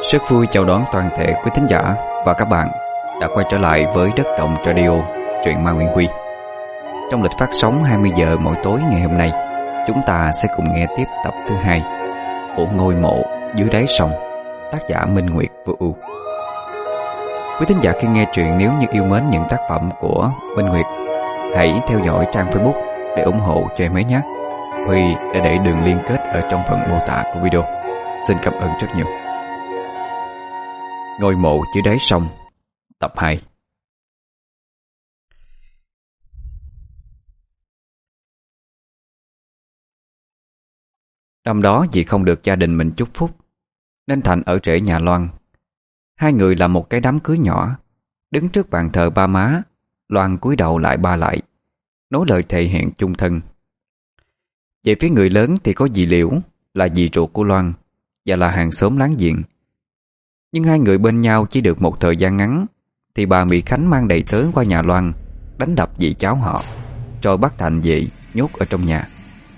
Rất vui chào đón toàn thể quý thính giả và các bạn đã quay trở lại với Đất Động Radio, truyện ma Nguyễn Huy. Trong lịch phát sóng 20 giờ mỗi tối ngày hôm nay, chúng ta sẽ cùng nghe tiếp tập thứ 2 của Ngôi Mộ Dưới Đáy Sông, tác giả Minh Nguyệt Vô Ưu. Quý thính giả khi nghe truyện nếu như yêu mến những tác phẩm của Minh Nguyệt, hãy theo dõi trang Facebook để ủng hộ cho em ấy nhé. Huy đã để đường liên kết ở trong phần mô tả của video. Xin cảm ơn rất nhiều. Ngôi Mộ Dưới Đáy Sông, tập 2. Năm đó vì không được gia đình mình chúc phúc nên Thành ở rễ nhà Loan. Hai người làm một cái đám cưới nhỏ. Đứng trước bàn thờ ba má, Loan cúi đầu lại ba lại, nói lời thề hẹn chung thân. Về phía người lớn thì có dì Liễu, là dì ruột của Loan và là hàng xóm láng giềng. Nhưng hai người bên nhau chỉ được một thời gian ngắn thì bà Mỹ Khánh mang đầy tớ qua nhà Loan, đánh đập dì cháu họ, rồi bắt Thành về nhốt ở trong nhà.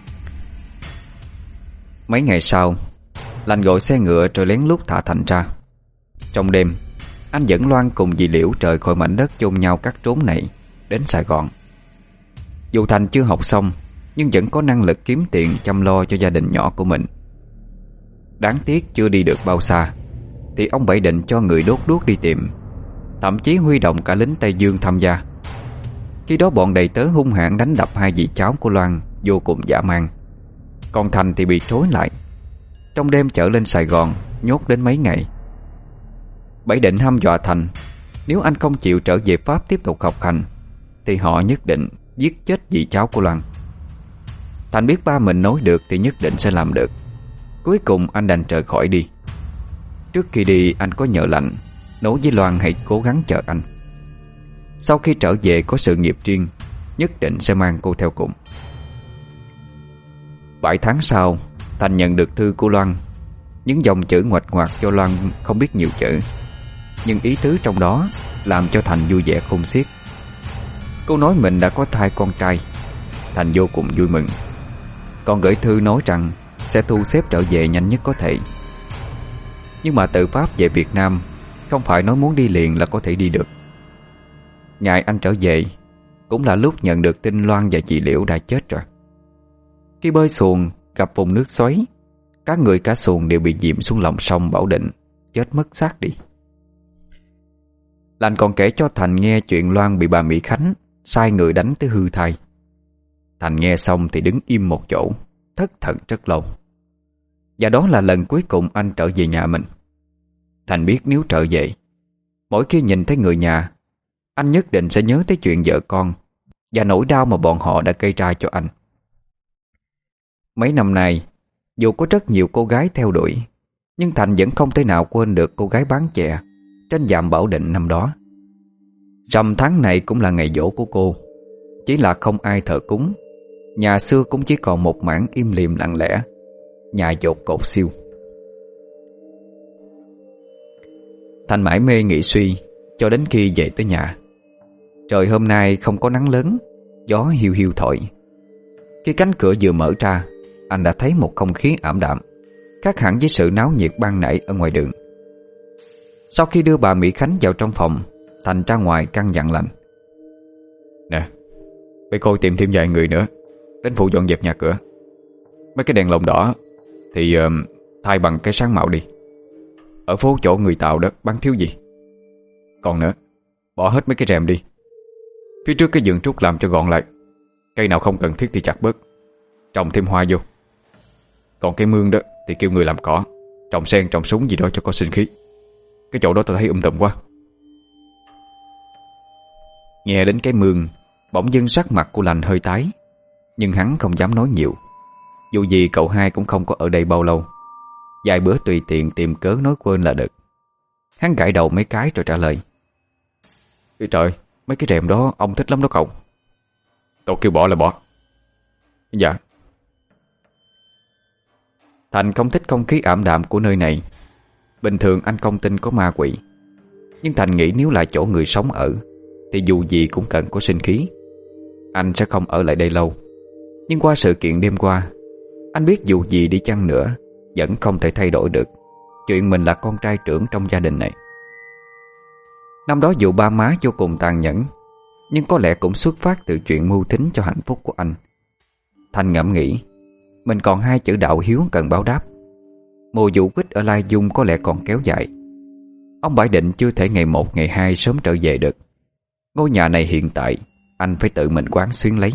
Mấy ngày sau, Lành gọi xe ngựa rồi lén lút thả Thành ra. Trong đêm, anh dẫn Loan cùng dì Liễu rời khỏi mảnh đất chôn nhau cắt trốn này đến Sài Gòn. Dù Thành chưa học xong nhưng vẫn có năng lực kiếm tiền chăm lo cho gia đình nhỏ của mình. Đáng tiếc chưa đi được bao xa thì ông Bảy Định cho người đốt đuốc đi tìm, thậm chí huy động cả lính Tây Dương tham gia. Khi đó bọn đầy tớ hung hãn đánh đập hai dì cháu của Loan vô cùng dã man. Còn Thành thì bị trối lại, trong đêm chở lên Sài Gòn, nhốt đến mấy ngày. Bảy Định hăm dọa Thành, nếu anh không chịu trở về Pháp tiếp tục học hành thì họ nhất định giết chết dì cháu của Loan. Thành biết ba mình nói được thì nhất định sẽ làm được. Cuối cùng anh đành rời khỏi đi. Trước khi đi anh có nhờ Lạnh nói với Loan hãy cố gắng chờ anh. Sau khi trở về có sự nghiệp riêng, nhất định sẽ mang cô theo cùng. 7 tháng sau, Thành nhận được thư của Loan. Những dòng chữ ngoạch ngoạc cho Loan không biết nhiều chữ, nhưng ý tứ trong đó làm cho Thành vui vẻ khôn xiết. Cô nói mình đã có thai con trai. Thành vô cùng vui mừng. Còn gửi thư nói rằng sẽ thu xếp trở về nhanh nhất có thể. Nhưng mà từ Pháp về Việt Nam không phải nói muốn đi liền là có thể đi được. Ngày anh trở về cũng là lúc nhận được tin Loan và chị Liễu đã chết rồi. Khi bơi xuồng gặp vùng nước xoáy, cả người cả xuồng đều bị dìm xuống lòng sông Bảo Định, chết mất xác đi. Lành còn kể cho Thành nghe chuyện Loan bị bà Mỹ Khánh sai người đánh tới hư thai. Thành nghe xong thì đứng im một chỗ, thất thần rất lâu. Và đó là lần cuối cùng anh trở về nhà mình. Thành biết nếu trở về, mỗi khi nhìn thấy người nhà, anh nhất định sẽ nhớ tới chuyện vợ con và nỗi đau mà bọn họ đã gây ra cho anh. Mấy năm nay, dù có rất nhiều cô gái theo đuổi, nhưng Thành vẫn không thể nào quên được cô gái bán chè trên dạm Bảo Định năm đó. Rằm tháng này cũng là ngày giỗ của cô, chỉ là không ai thờ cúng. Nhà xưa cũng chỉ còn một mảng im lìm lặng lẽ, nhà dột cột siêu. Thành mải mê nghĩ suy cho đến khi về tới nhà. Trời hôm nay không có nắng lớn, gió hiu hiu thổi. Khi cánh cửa vừa mở ra, anh đã thấy một không khí ảm đạm, khác hẳn với sự náo nhiệt ban nãy ở ngoài đường. Sau khi đưa bà Mỹ Khánh vào trong phòng, Thành ra ngoài căn dặn Lành: "Nè, bây cô tìm thêm vài người nữa đến phụ dọn dẹp nhà cửa. Mấy cái đèn lồng đỏ thì thay bằng cái sáng màu đi. Ở phố chỗ người Tàu đó bán thiếu gì. Còn nữa, bỏ hết mấy cái rèm đi. Phía trước cái vườn trúc làm cho gọn lại. Cây nào không cần thiết thì chặt bớt, trồng thêm hoa vô. Còn cái mương đó thì kêu người làm cỏ, trồng sen trồng súng gì đó cho có sinh khí. Cái chỗ đó tôi thấy tùm quá." Nghe đến cái mương, bỗng dưng sắc mặt của Lành hơi tái, nhưng hắn không dám nói nhiều. Dù gì cậu hai cũng không có ở đây bao lâu, vài bữa tùy tiện tìm cớ nói quên là được. Hắn gãi đầu mấy cái rồi trả lời: "Ê trời, mấy cái rèm đó ông thích lắm đó cậu. Cậu kêu bỏ là bỏ." "Dạ." Thành không thích không khí ảm đạm của nơi này. Bình thường anh không tin có ma quỷ, nhưng Thành nghĩ nếu là chỗ người sống ở thì dù gì cũng cần có sinh khí. Anh sẽ không ở lại đây lâu. Nhưng qua sự kiện đêm qua, anh biết dù gì đi chăng nữa vẫn không thể thay đổi được chuyện mình là con trai trưởng trong gia đình này. Năm đó dù ba má vô cùng tàn nhẫn, nhưng có lẽ cũng xuất phát từ chuyện mưu tính cho hạnh phúc của anh. Thành ngẫm nghĩ, mình còn 2 chữ đạo hiếu cần báo đáp. Mùa vụ quýt ở Lai Dung có lẽ còn kéo dài. Ông Bãi định chưa thể ngày 1 ngày 2 sớm trở về được. Ngôi nhà này hiện tại anh phải tự mình quán xuyến lấy.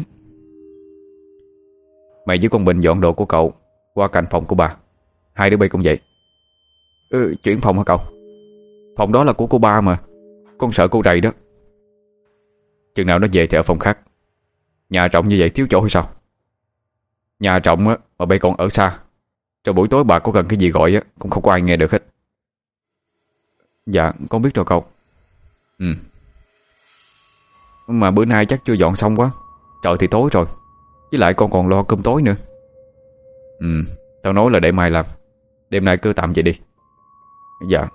Mày với con Bình dọn đồ của cậu qua cạnh phòng của bà. 2 đứa bay cũng vậy. Chuyển phòng hả cậu? Phòng đó là của cô ba mà. Con sợ cô rầy đó. Chừng nào nó về thì ở phòng khác. Nhà rộng như vậy thiếu chỗ hay sao? Nhà rộng á mà bay còn ở xa, rồi buổi tối bà có cần cái gì gọi á cũng không có ai nghe được hết. Dạ con biết rồi cậu. Mà bữa nay chắc chưa dọn xong quá. Trời thì tối rồi. Với lại con còn lo cơm tối nữa. Tao nói là để mai làm. Đêm nay cứ tạm vậy đi. Dạ.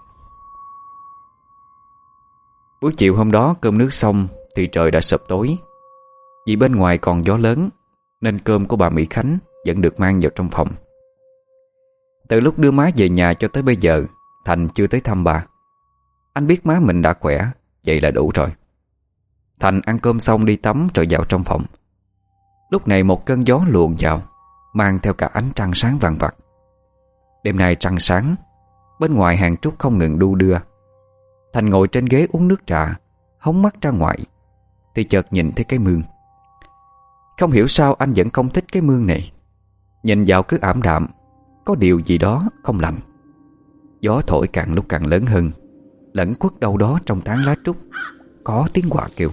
Buổi chiều hôm đó cơm nước xong thì trời đã sập tối. Vì bên ngoài còn gió lớn nên cơm của bà Mỹ Khánh vẫn được mang vào trong phòng. Từ lúc đưa má về nhà cho tới bây giờ, Thành chưa tới thăm bà. Anh biết má mình đã khỏe, vậy là đủ rồi. Thành ăn cơm xong đi tắm rồi vào trong phòng. Lúc này một cơn gió luồn vào, mang theo cả ánh trăng sáng vàng vặc. Đêm nay trăng sáng, bên ngoài hàng trúc không ngừng đu đưa. Thành ngồi trên ghế uống nước trà, hóng mắt ra ngoài thì chợt nhìn thấy cái mương. Không hiểu sao anh vẫn không thích cái mương này. Nhìn vào cứ ảm đạm, có điều gì đó không lành. Gió thổi càng lúc càng lớn hơn, lẫn quất đâu đó trong tán lá trúc có tiếng quạ kêu.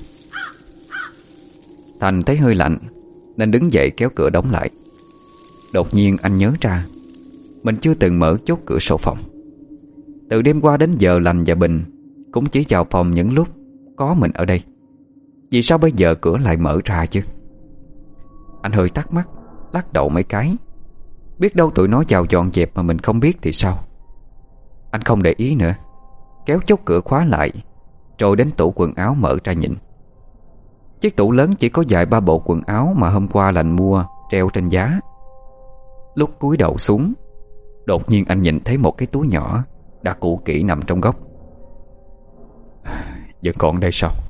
Thành thấy hơi lạnh nên đứng dậy kéo cửa đóng lại. Đột nhiên anh nhớ ra mình chưa từng mở chốt cửa sổ phòng. Từ đêm qua đến giờ Lành và Bình cũng chỉ vào phòng những lúc có mình ở đây. Vì sao bây giờ cửa lại mở ra chứ? Anh hơi thắc mắc, lắc đầu mấy cái. Biết đâu tụi nó vào dọn dẹp mà mình không biết thì sao. Anh không để ý nữa, kéo chốt cửa khóa lại, rồi đến tủ quần áo mở ra nhìn. Chiếc tủ lớn chỉ có vài ba bộ quần áo mà hôm qua Lành mua treo trên giá. Lúc cúi đầu xuống, đột nhiên anh nhìn thấy một cái túi nhỏ đã cũ kỹ nằm trong góc. Vẫn còn đây sao?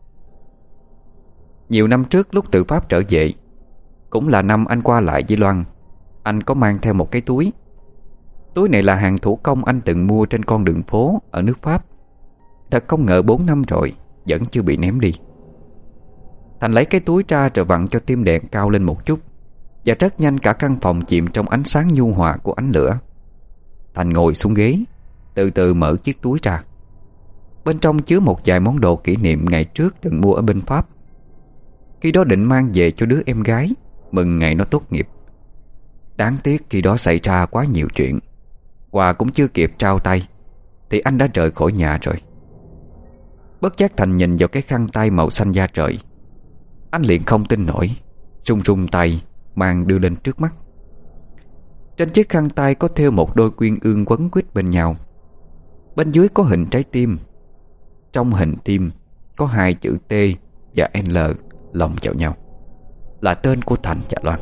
Nhiều năm trước lúc từ Pháp trở về, cũng là năm anh qua lại với Loan, anh có mang theo một cái túi. Túi này là hàng thủ công anh từng mua trên con đường phố ở nước Pháp. Thật không ngờ 4 năm rồi vẫn chưa bị ném đi. Thành lấy cái túi ra rồi vặn cho tim đèn cao lên một chút, và rất nhanh cả căn phòng chìm trong ánh sáng nhu hòa của ánh lửa. Thành ngồi xuống ghế, từ từ mở chiếc túi ra. Bên trong chứa một vài món đồ kỷ niệm ngày trước từng mua ở bên Pháp. Khi đó định mang về cho đứa em gái mừng ngày nó tốt nghiệp. Đáng tiếc khi đó xảy ra quá nhiều chuyện, quà cũng chưa kịp trao tay thì anh đã rời khỏi nhà rồi. Bất giác Thành nhìn vào cái khăn tay màu xanh da trời. Anh liền không tin nổi, run run tay mang đưa lên trước mắt. Trên chiếc khăn tay có thêu một đôi quyên ương quấn quýt bên nhau. Bên dưới có hình trái tim. Trong hình tim có 2 chữ T và L lồng vào nhau, là tên của Thành và Loan.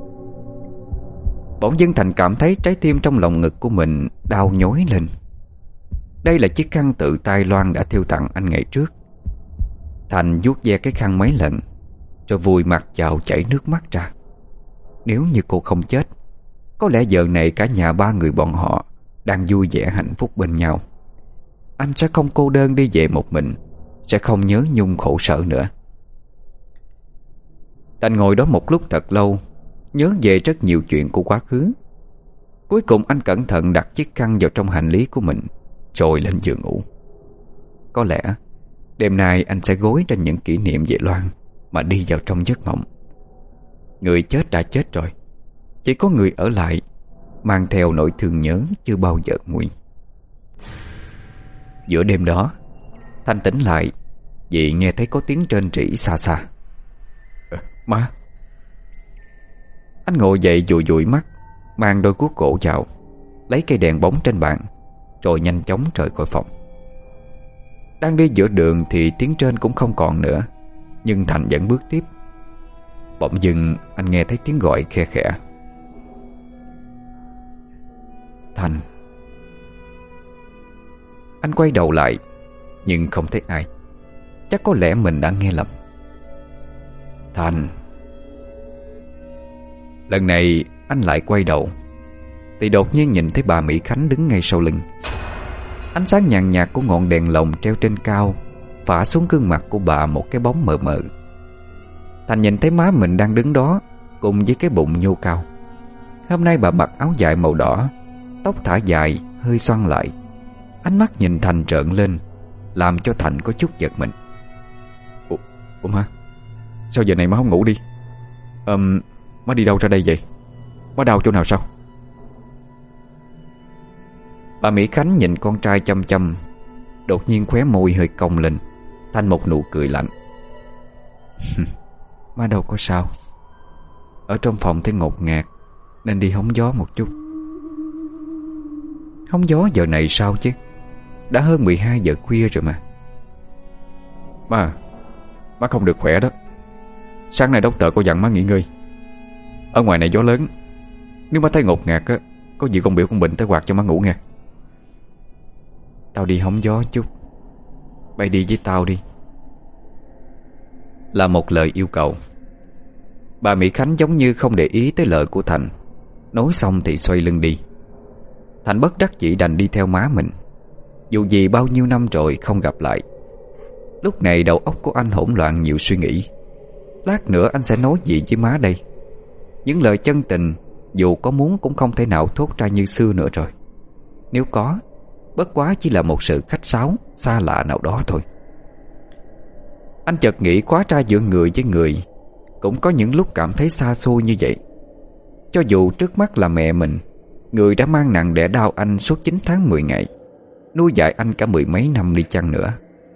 Bỗng dưng Thành cảm thấy trái tim trong lòng ngực của mình đau nhói lên. Đây là chiếc khăn tự tay Loan đã thêu tặng anh ngày trước. Thành vuốt ve cái khăn mấy lần, rồi vùi mặt vào chảy nước mắt ra. Nếu như cô không chết, có lẽ giờ này cả nhà 3 người bọn họ đang vui vẻ hạnh phúc bên nhau. Anh sẽ không cô đơn đi về một mình, sẽ không nhớ nhung khổ sở nữa. Thành ngồi đó một lúc thật lâu, nhớ về rất nhiều chuyện của quá khứ. Cuối cùng anh cẩn thận đặt chiếc khăn vào trong hành lý của mình, rồi lên giường ngủ. Có lẽ đêm nay anh sẽ gối trên những kỷ niệm về Loan mà đi vào trong giấc mộng. Người chết đã chết rồi, chỉ có người ở lại mang theo nỗi thương nhớ chưa bao giờ nguôi. Giữa đêm đó, Thành tỉnh lại vì nghe thấy có tiếng rên rỉ xa xa. Má! Anh ngồi dậy dụi dụi mắt, mang đôi guốc gỗ vào, lấy cây đèn bóng trên bàn, rồi nhanh chóng rời khỏi phòng. Đang đi giữa đường thì tiếng trên cũng không còn nữa, nhưng Thành vẫn bước tiếp. Bỗng dưng anh nghe thấy tiếng gọi khe khẽ. Thành! Anh quay đầu lại nhưng không thấy ai. Chắc có lẽ mình đã nghe lầm. Thành. Lần này anh lại quay đầu thì đột nhiên nhìn thấy bà Mỹ Khánh đứng ngay sau lưng. Ánh sáng nhàn nhạt của ngọn đèn lồng treo trên cao phả xuống gương mặt của bà một cái bóng mờ mờ. Thành nhìn thấy má mình đang đứng đó cùng với cái bụng nhô cao. Hôm nay bà mặc áo dài màu đỏ, tóc thả dài hơi xoăn lại. Ánh mắt nhìn Thành trợn lên, làm cho Thành có chút giật mình. Ủa má, sao giờ này má không ngủ đi? Má đi đâu ra đây vậy? Má đau chỗ nào sao? Bà Mỹ Khánh nhìn con trai chăm chăm, đột nhiên khóe môi hơi cong lên thành một nụ cười lạnh. Má đâu có sao. Ở trong phòng thấy ngột ngạt nên đi hóng gió một chút. Hóng gió giờ này sao chứ? Đã hơn 12 giờ khuya rồi mà. Má không được khỏe đó. Sáng nay doctor có dặn má nghỉ ngơi. Ở ngoài này gió lớn, nếu má thấy ngột ngạt á, có gì con biểu con Bình tới quạt cho má ngủ nghe. Tao đi hóng gió chút, bay đi với tao đi, là một lời yêu cầu. Bà Mỹ Khánh giống như không để ý tới lời của Thành. Nói xong thì xoay lưng đi. Thành bất đắc dĩ đành đi theo má mình. Dù gì bao nhiêu năm rồi không gặp lại. Lúc này đầu óc của anh hỗn loạn nhiều suy nghĩ. Lát nữa anh sẽ nói gì với má đây? Những lời chân tình dù có muốn cũng không thể nào thốt ra như xưa nữa rồi. Nếu có, bất quá chỉ là một sự khách sáo xa lạ nào đó thôi. Anh chợt nghĩ quá ra giữa người với người cũng có những lúc cảm thấy xa xôi như vậy. Cho dù trước mắt là mẹ mình, người đã mang nặng đẻ đau anh suốt 9 tháng 10 ngày, nuôi dạy anh cả 10 mấy năm đi chăng nữa.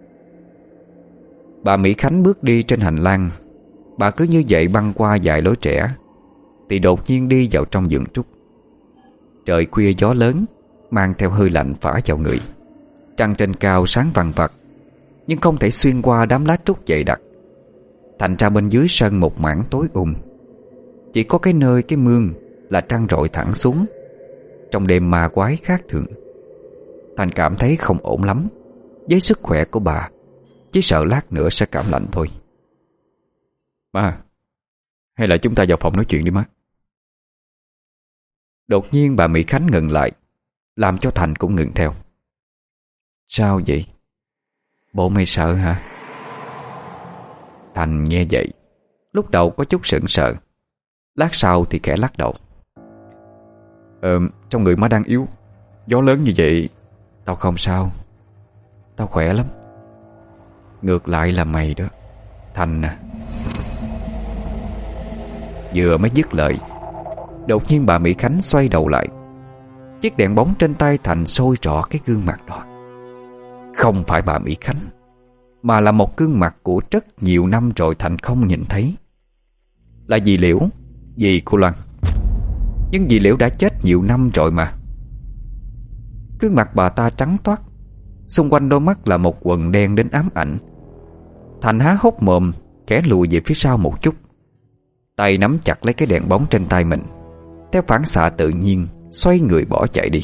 Bà Mỹ Khánh bước đi trên hành lang. Bà cứ như vậy băng qua vài lối trẻ thì đột nhiên đi vào trong vườn trúc. Trời khuya gió lớn mang theo hơi lạnh phả vào người. Trăng trên cao sáng vằng vặc, nhưng không thể xuyên qua đám lá trúc dày đặc. Thành ra bên dưới sân một mảng tối chỉ có cái nơi cái mương là trăng rọi thẳng xuống. Trong đêm ma quái khác thường. Thành cảm thấy không ổn lắm với sức khỏe của bà, chỉ sợ lát nữa sẽ cảm lạnh thôi. Má, hay là chúng ta vào phòng nói chuyện đi má. Đột nhiên bà Mỹ Khánh ngừng lại, làm cho Thành cũng ngừng theo. Sao vậy? Bộ mày sợ hả? Thành nghe vậy, lúc đầu có chút sững sờ, lát sau thì khẽ lắc đầu. Trong người má đang yếu, gió lớn như vậy. Tao không sao, tao khỏe lắm. Ngược lại là mày đó, Thành à. Vừa mới dứt lời, đột nhiên bà Mỹ Khánh xoay đầu lại. Chiếc đèn bóng trên tay Thành soi rõ cái gương mặt đó. Không phải bà Mỹ Khánh, mà là một gương mặt của rất nhiều năm rồi Thành không nhìn thấy. Là dì Liễu, dì của Loan. Nhưng dì Liễu đã chết nhiều năm rồi mà. Gương mặt bà ta trắng toát, xung quanh đôi mắt là một quầng đen đến ám ảnh. Thành há hốc mồm, khẽ lùi về phía sau một chút. Tay nắm chặt lấy cái đèn bóng trên tay mình, theo phản xạ tự nhiên xoay người bỏ chạy đi.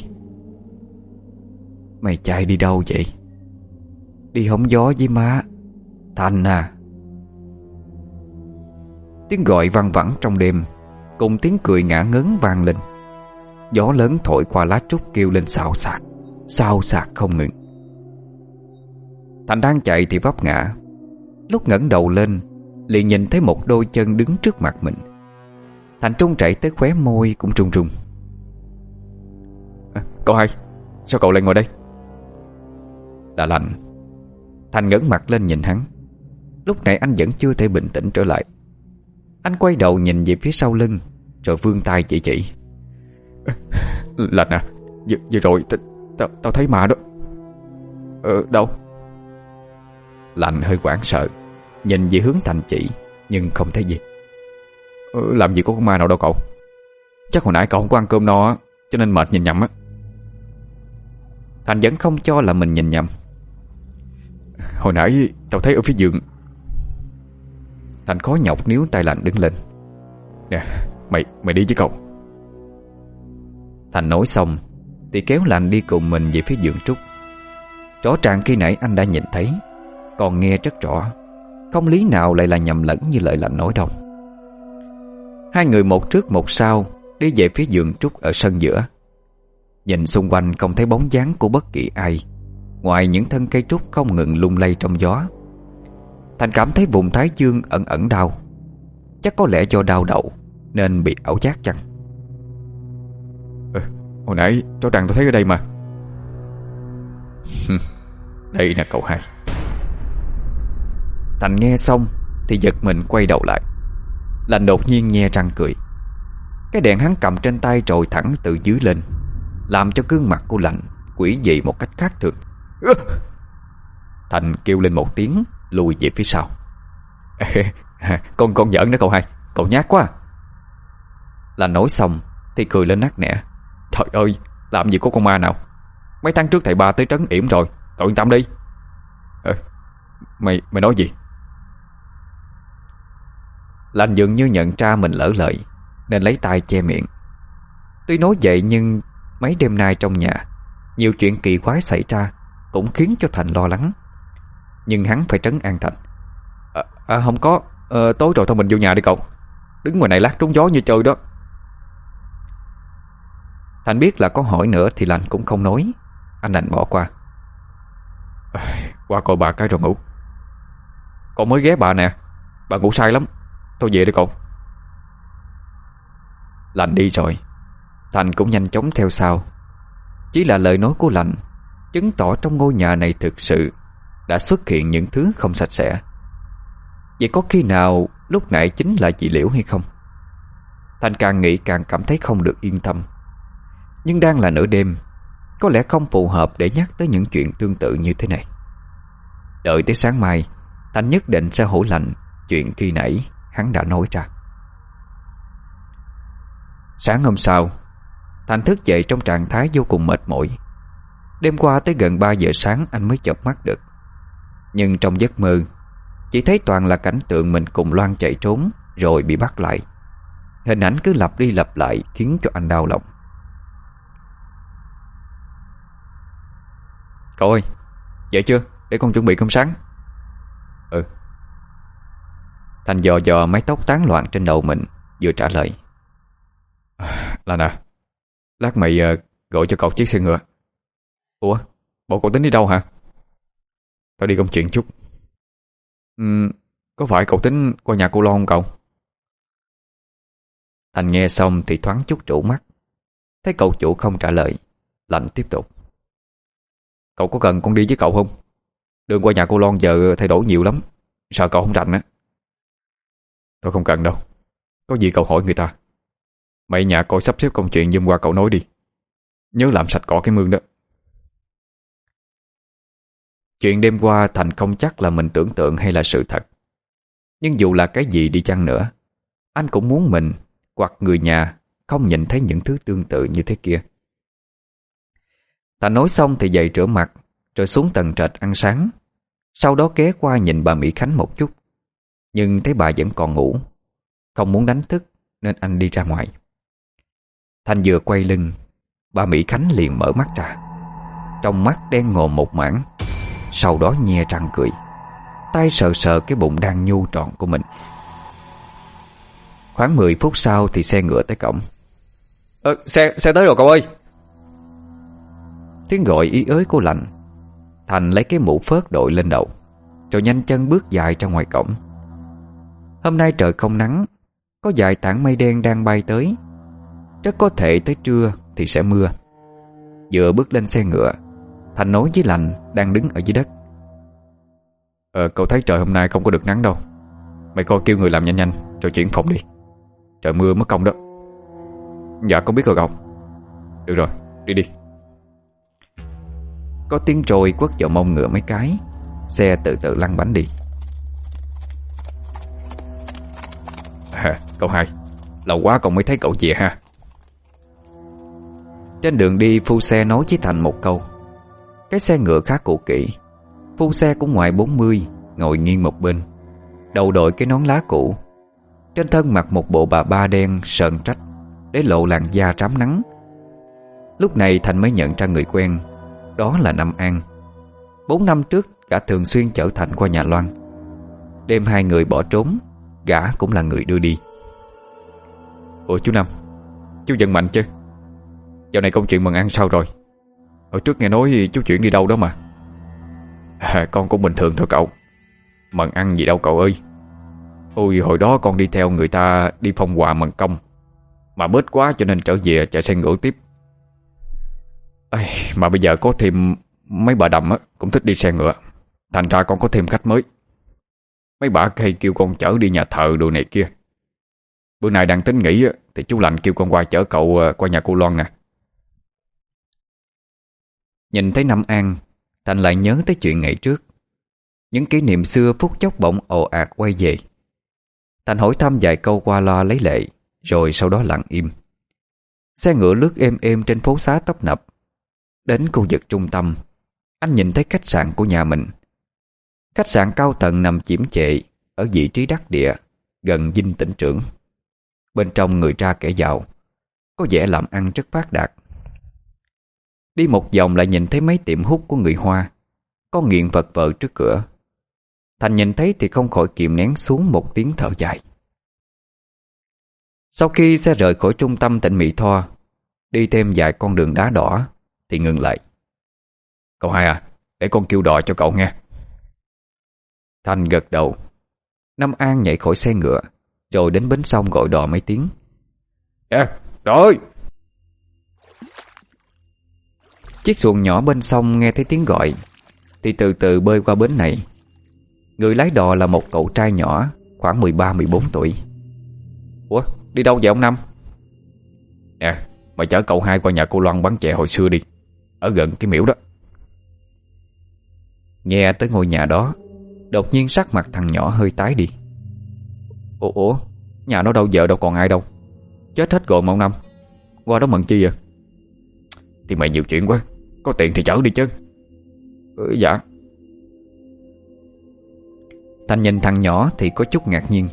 Mày chạy đi đâu vậy? Đi hóng gió với má, Thành à. Tiếng gọi văng vẳng trong đêm, cùng tiếng cười ngả ngớn vang lên. Gió lớn thổi qua lá trúc kêu lên xào xạc không ngừng. Thành đang chạy thì vấp ngã. Lúc ngẩng đầu lên, liền nhìn thấy một đôi chân đứng trước mặt mình. Thành trung chảy tới khóe môi cũng run run. Cậu hai, sao cậu lại ngồi đây? Là Lành. Thành ngẩng mặt lên nhìn hắn. Lúc này anh vẫn chưa thể bình tĩnh trở lại. Anh quay đầu nhìn về phía sau lưng, rồi vươn tay chỉ. Lành à, vừa rồi tao thấy ma đó. Đâu? Lành hơi hoảng sợ, nhìn về hướng Thành chỉ, nhưng không thấy gì. Làm gì có con ma nào đâu cậu. Chắc hồi nãy cậu không có ăn cơm no á, cho nên mệt nhìn nhầm á. Thành vẫn không cho là mình nhìn nhầm. Hồi nãy tao thấy ở phía giường. Thành khó nhọc níu tay Lành đứng lên. Nè, mày đi với cậu. Thành nói xong thì kéo Lành đi cùng mình về phía giường trúc. Rõ ràng khi nãy anh đã nhìn thấy, còn nghe rất rõ, không lý nào lại là nhầm lẫn như lời Lành nói đâu. Hai người một trước một sau đi về phía vườn trúc ở sân giữa. Nhìn xung quanh không thấy bóng dáng của bất kỳ ai, ngoài những thân cây trúc không ngừng lung lay trong gió. Thành cảm thấy vùng thái dương ẩn ẩn đau. Chắc có lẽ do đau đầu nên bị ảo giác chăng? Hồi nãy rõ ràng tôi thấy ở đây mà. Đây nè cậu hai. Thành nghe xong thì giật mình quay đầu lại. Lành đột nhiên nhe răng cười. Cái đèn hắn cầm trên tay trồi thẳng từ dưới lên, làm cho gương mặt của Lành quỷ dị một cách khác thường. Thành kêu lên một tiếng, lùi về phía sau. Con giỡn đó cậu hai, cậu nhát quá. Lành nói xong thì cười lên nắc nẻ. Trời ơi, làm gì có con ma nào. Mấy tháng trước thầy ba tới trấn yểm rồi, cậu yên tâm đi. Mày nói gì? Lành dường như nhận ra mình lỡ lời nên lấy tay che miệng. Tuy nói vậy nhưng mấy đêm nay trong nhà nhiều chuyện kỳ quái xảy ra cũng khiến cho Thành lo lắng. Nhưng hắn phải trấn an Thành. Không có, tối rồi thôi mình vô nhà đi cậu. Đứng ngoài này lát trúng gió như trời đó. Thành biết là có hỏi nữa thì Lành cũng không nói. Anh đành bỏ qua. Qua coi bà cái rồi ngủ. Cậu mới ghé bà nè, bà ngủ say lắm. Tôi về đi cậu. Lành đi rồi, Thành cũng nhanh chóng theo sau. Chỉ là lời nói của Lành chứng tỏ trong ngôi nhà này thực sự đã xuất hiện những thứ không sạch sẽ. Vậy có khi nào lúc nãy chính là chị Liễu hay không? Thành càng nghĩ càng cảm thấy không được yên tâm. Nhưng đang là nửa đêm, có lẽ không phù hợp để nhắc tới những chuyện tương tự như thế này. Đợi tới sáng mai, Thành nhất định sẽ hỏi Lành chuyện khi nãy hắn đã nói ra. Sáng hôm sau, Thành thức dậy trong trạng thái vô cùng mệt mỏi. Đêm qua tới gần 3 giờ sáng anh mới chợp mắt được. Nhưng trong giấc mơ chỉ thấy toàn là cảnh tượng mình cùng Loan chạy trốn rồi bị bắt lại. Hình ảnh cứ lặp đi lặp lại khiến cho anh đau lòng. Cậu ơi, dậy chưa? Để con chuẩn bị cơm sáng. Thành dò dò mái tóc tán loạn trên đầu mình, vừa trả lời. Là nè, lát mày gọi cho cậu chiếc xe ngựa. Ủa, bộ cậu tính đi đâu hả? Tao đi công chuyện chút. Có phải cậu tính qua nhà cô Loan không cậu? Thành nghe xong thì thoáng chút trụ mắt. Thấy cậu chủ không trả lời, Lạnh tiếp tục. Cậu có cần con đi với cậu không? Đường qua nhà cô Loan giờ thay đổi nhiều lắm, sợ cậu không rành á. Tôi không cần đâu, có gì cậu hỏi người ta. Mày nhà coi sắp xếp công chuyện giùm qua cậu nói đi. Nhớ làm sạch cỏ cái mương đó. Chuyện đêm qua Thành không chắc là mình tưởng tượng hay là sự thật. Nhưng dù là cái gì đi chăng nữa, anh cũng muốn mình hoặc người nhà không nhìn thấy những thứ tương tự như thế kia. Thành nói xong thì dậy rửa mặt, rồi xuống tầng trệt ăn sáng. Sau đó ghé qua nhìn bà Mỹ Khánh một chút, nhưng thấy bà vẫn còn ngủ. Không muốn đánh thức nên anh đi ra ngoài. Thành vừa quay lưng, bà Mỹ Khánh liền mở mắt ra. Trong mắt đen ngòm một mảng. Sau đó nhe răng cười, tay sờ sờ cái bụng đang nhu tròn của mình. Khoảng 10 phút sau thì xe ngựa tới cổng. Xe tới rồi cậu ơi. Tiếng gọi ý ới của Lạnh. Thành lấy cái mũ phớt đội lên đầu, rồi nhanh chân bước dài ra ngoài cổng. Hôm nay trời không nắng, có vài tảng mây đen đang bay tới. Rất có thể tới trưa thì sẽ mưa. Vừa bước lên xe ngựa, Thành nói với Lạnh đang đứng ở dưới đất. Cậu thấy trời hôm nay không có được nắng đâu. Mày coi kêu người làm nhanh nhanh rồi chuyển phòng đi. Trời mưa mất công đó. Dạ con biết rồi cậu. Được rồi, đi đi. Có tiếng trôi quất vào mông ngựa mấy cái. Xe từ từ lăn bánh đi. Cậu hai, lâu quá cậu mới thấy cậu về ha. Trên đường đi phu xe nói với Thành một câu. Cái xe ngựa khá cũ kỹ. Phu xe cũng ngoài 40, ngồi nghiêng một bên, đầu đội cái nón lá cũ. Trên thân mặc một bộ bà ba đen sờn trách, để lộ làn da rám nắng. Lúc này Thành mới nhận ra người quen. Đó là Năm An. 4 năm trước gã thường xuyên chở Thành qua nhà Loan. Đêm hai người bỏ trốn, gã cũng là người đưa đi. Ủa chú Năm, chú giận mạnh chứ? Dạo này công chuyện Mận Ăn sao rồi? Hồi trước nghe nói chú chuyển đi đâu đó mà. Con cũng bình thường thôi cậu. Mận Ăn gì đâu cậu ơi. Ôi hồi đó con đi theo người ta đi phong quà Mận Công, mà bết quá cho nên trở về chạy xe ngựa tiếp. Mà bây giờ có thêm mấy bà đầm á, cũng thích đi xe ngựa, thành ra con có thêm khách mới. Mấy bà hay kêu con chở đi nhà thờ đồ này kia. Bữa nay đang tính nghỉ thì chú Lành kêu con qua chở cậu qua nhà cô Loan nè. Nhìn thấy Năm An, Thành lại nhớ tới chuyện ngày trước. Những kỷ niệm xưa phút chốc bỗng ồ ạt quay về. Thành hỏi thăm vài câu qua loa lấy lệ, rồi sau đó lặng im. Xe ngựa lướt êm êm trên phố xá tấp nập. Đến khu vực trung tâm, anh nhìn thấy khách sạn của nhà mình. Khách sạn cao tầng nằm chiếm trệ ở vị trí đắc địa, gần dinh tỉnh trưởng. Bên trong người ra kẻ vào, có vẻ làm ăn rất phát đạt. Đi một vòng lại nhìn thấy mấy tiệm hút của người Hoa, có nghiện vật vờ trước cửa. Thành nhìn thấy thì không khỏi kìm nén xuống một tiếng thở dài. Sau khi xe rời khỏi trung tâm tỉnh Mỹ Tho, đi thêm vài con đường đá đỏ thì ngừng lại. Cậu Hai à, để con kêu đò cho cậu nghe. Thành gật đầu. Năm An nhảy khỏi xe ngựa, rồi đến bến sông gọi đò mấy tiếng. Rồi. Chiếc xuồng nhỏ bên sông nghe thấy tiếng gọi thì từ từ bơi qua bến này. Người lái đò là một cậu trai nhỏ, khoảng 13-14 tuổi. Ủa, đi đâu vậy ông Năm? Nè, mày chở cậu Hai qua nhà cô Loan bán chè hồi xưa đi, ở gần cái miễu đó. Nghe tới ngôi nhà đó, đột nhiên sắc mặt thằng nhỏ hơi tái đi. Ủa, nhà nó đâu, giờ đâu còn ai đâu. Chết hết rồi mà ông Năm. Qua đó mận chi à? Thì mày nhiều chuyện quá, có tiền thì chở đi chứ. Dạ. Thành nhìn thằng nhỏ thì có chút ngạc nhiên.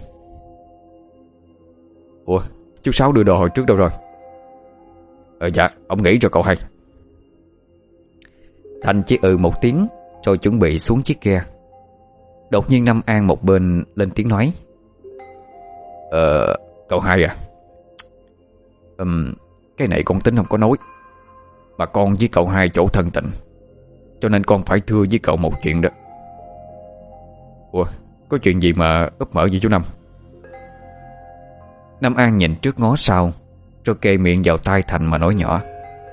Ủa, chú Sáu đưa đồ hồi trước đâu rồi? Dạ, ông nghĩ cho cậu Hai. Thành chỉ một tiếng, rồi chuẩn bị xuống chiếc ghe. Đột nhiên Năm An một bên lên tiếng nói. Cậu Hai à, cái này con tính không có nói. Bà con với cậu Hai chỗ thân tình, cho nên con phải thưa với cậu một chuyện đó. Ủa, có chuyện gì mà úp mở vậy chú Năm? Năm An nhìn trước ngó sau, rồi kề miệng vào tai Thành mà nói nhỏ.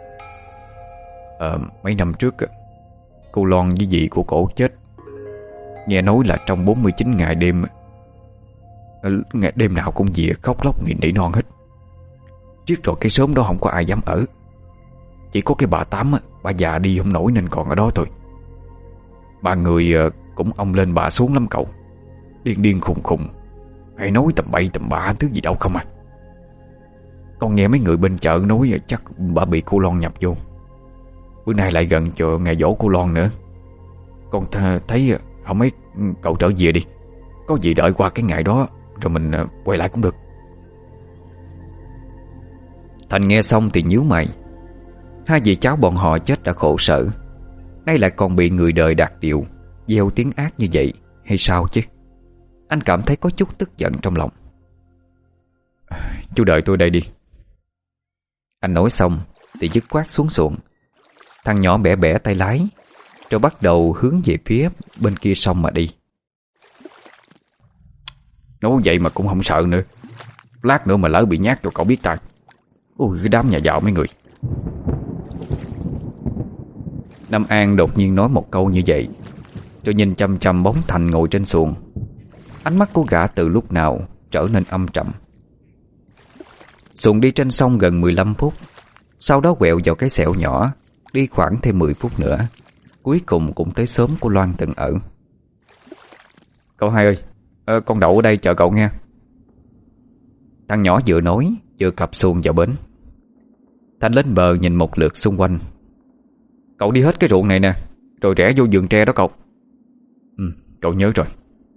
Mấy năm trước cô Loan với dì của cổ chết. Nghe nói là trong 49 ngày đêm, ngày đêm nào cũng về khóc lóc nỉ non hết. Riết rồi cái xóm đó không có ai dám ở. Chỉ có cái bà Tám, bà già đi không nổi nên còn ở đó thôi. Ba người cũng ông lên bà xuống lắm cậu. Điên điên khùng khùng, hay nói tầm bậy tầm bạ thứ gì đâu không à. Con nghe mấy người bên chợ nói chắc bà bị cô Loan nhập vô. Bữa nay lại gần chợ ngày dỗ cô Loan nữa. Con thấy không mấy cậu trở về đi. Có gì đợi qua cái ngày đó rồi mình quay lại cũng được. Thành nghe xong thì nhíu mày. Hai dì cháu bọn họ chết đã khổ sở, nay lại còn bị người đời đặt điều gieo tiếng ác như vậy hay sao chứ? Anh cảm thấy có chút tức giận trong lòng. Chú đợi tôi đây đi. Anh nói xong thì dứt khoát xuống xuồng. Thằng nhỏ bẻ bẻ tay lái, rồi bắt đầu hướng về phía bên kia sông mà đi. Nói vậy mà cũng không sợ nữa. Lát nữa mà lỡ bị nhát cho cậu biết tay. Ôi cái đám nhà giàu mấy người. Năm An đột nhiên nói một câu như vậy, rồi nhìn chăm chăm bóng Thành ngồi trên xuồng. Ánh mắt của gã từ lúc nào trở nên âm trầm. Xuồng đi trên sông gần 15 phút, sau đó quẹo vào cái xẻo nhỏ, đi khoảng thêm 10 phút nữa, cuối cùng cũng tới xóm của Loan từng ở. Cậu Hai ơi, con đậu ở đây chờ cậu nghe. Thằng nhỏ vừa nói vừa cập xuồng vào bến. Thành lên bờ nhìn một lượt xung quanh. Cậu đi hết cái ruộng này nè, rồi rẽ vô vườn tre đó cậu. Cậu nhớ rồi.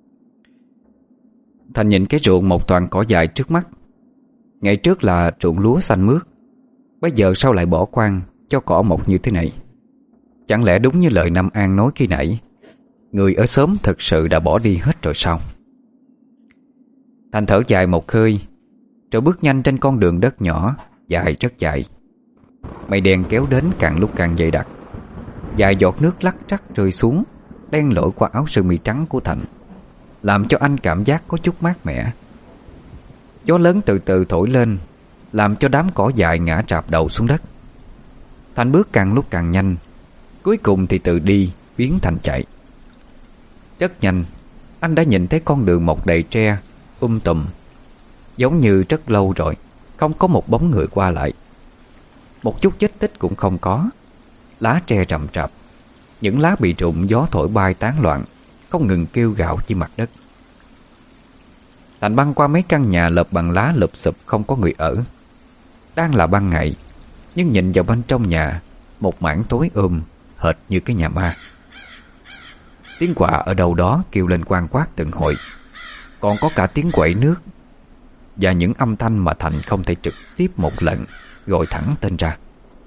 Thành nhìn cái ruộng một toàn cỏ dại trước mắt. Ngày trước là ruộng lúa xanh mướt, bây giờ sao lại bỏ quang cho cỏ mọc như thế này? Chẳng lẽ đúng như lời Năm An nói khi nãy, người ở xóm thực sự đã bỏ đi hết rồi sao? Thành thở dài một hơi, rồi bước nhanh trên con đường đất nhỏ, dài rất dài. Mây đen kéo đến càng lúc càng dày đặc. Vài giọt nước lắc rắc rơi xuống, đen lội qua áo sơ mi trắng của Thành, làm cho anh cảm giác có chút mát mẻ. Gió lớn từ từ thổi lên, làm cho đám cỏ dại ngã rạp đầu xuống đất. Thành bước càng lúc càng nhanh, cuối cùng thì từ đi biến thành chạy. Rất nhanh, anh đã nhìn thấy con đường mọc đầy tre, tùm, giống như rất lâu rồi không có một bóng người qua lại. Một chút vết tích cũng không có. Lá tre rậm rạp, những lá bị rụng gió thổi bay tán loạn, không ngừng kêu gào trên mặt đất. Thành băng qua mấy căn nhà lợp bằng lá lụp xụp không có người ở. Đang là ban ngày, nhưng nhìn vào bên trong nhà, một mảng tối hệt như cái nhà ma. Tiếng quạ ở đâu đó kêu lên quang quát từng hồi, còn có cả tiếng quậy nước và những âm thanh mà Thành không thể trực tiếp một lần gọi thẳng tên ra.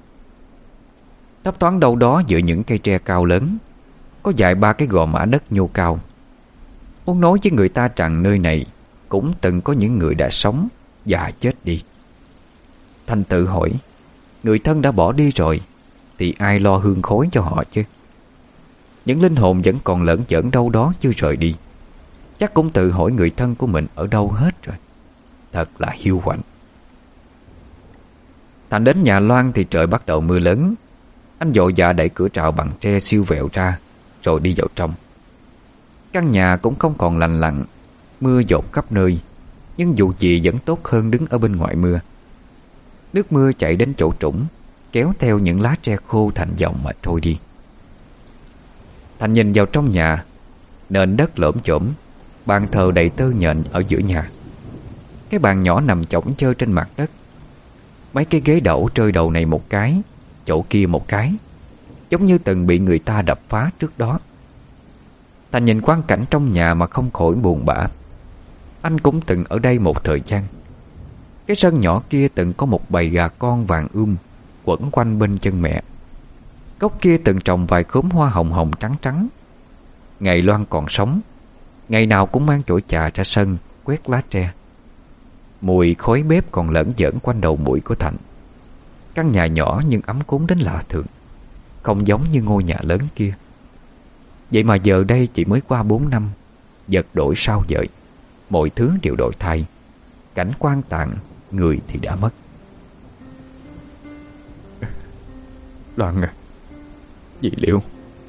Thấp thoáng đâu đó giữa những cây tre cao lớn, có vài ba cái gò mã đất nhô cao. Muốn nói với người ta rằng nơi này cũng từng có những người đã sống và chết đi. Thành tự hỏi, người thân đã bỏ đi rồi thì ai lo hương khói cho họ chứ? Những linh hồn vẫn còn lởn chởn đâu đó chưa rời đi, chắc cũng tự hỏi người thân của mình ở đâu hết rồi. Thật là hiu quạnh. Thành đến nhà Loan thì trời bắt đầu mưa lớn. Anh vội vã đẩy cửa trạo bằng tre siêu vẹo ra, rồi đi vào trong. Căn nhà cũng không còn lành lặn, mưa dột khắp nơi, nhưng dù gì vẫn tốt hơn đứng ở bên ngoài mưa. Nước mưa chảy đến chỗ trũng, kéo theo những lá tre khô thành dòng mà trôi đi. Thành nhìn vào trong nhà, nền đất lởm chởm, bàn thờ đầy tơ nhện ở giữa nhà. Cái bàn nhỏ nằm chõng chơ trên mặt đất. Mấy cái ghế đẩu trơi đầu này một cái, chỗ kia một cái, giống như từng bị người ta đập phá trước đó. Thành nhìn quang cảnh trong nhà mà không khỏi buồn bã. Anh cũng từng ở đây một thời gian. Cái sân nhỏ kia từng có một bầy gà con vàng quẩn quanh bên chân mẹ. Gốc kia từng trồng vài khóm hoa hồng hồng trắng trắng. Ngày Loan còn sống, ngày nào cũng mang chổi chà ra sân quét lá tre. Mùi khói bếp còn lởn vởn quanh đầu mũi của Thành. Căn nhà nhỏ nhưng ấm cúng đến lạ thường, không giống như ngôi nhà lớn kia. Vậy mà giờ đây chỉ mới qua 4 năm, vật đổi sao dời, mọi thứ đều đổi thay. Cảnh quan tàn, người thì đã mất. Loan à, dì Liễu.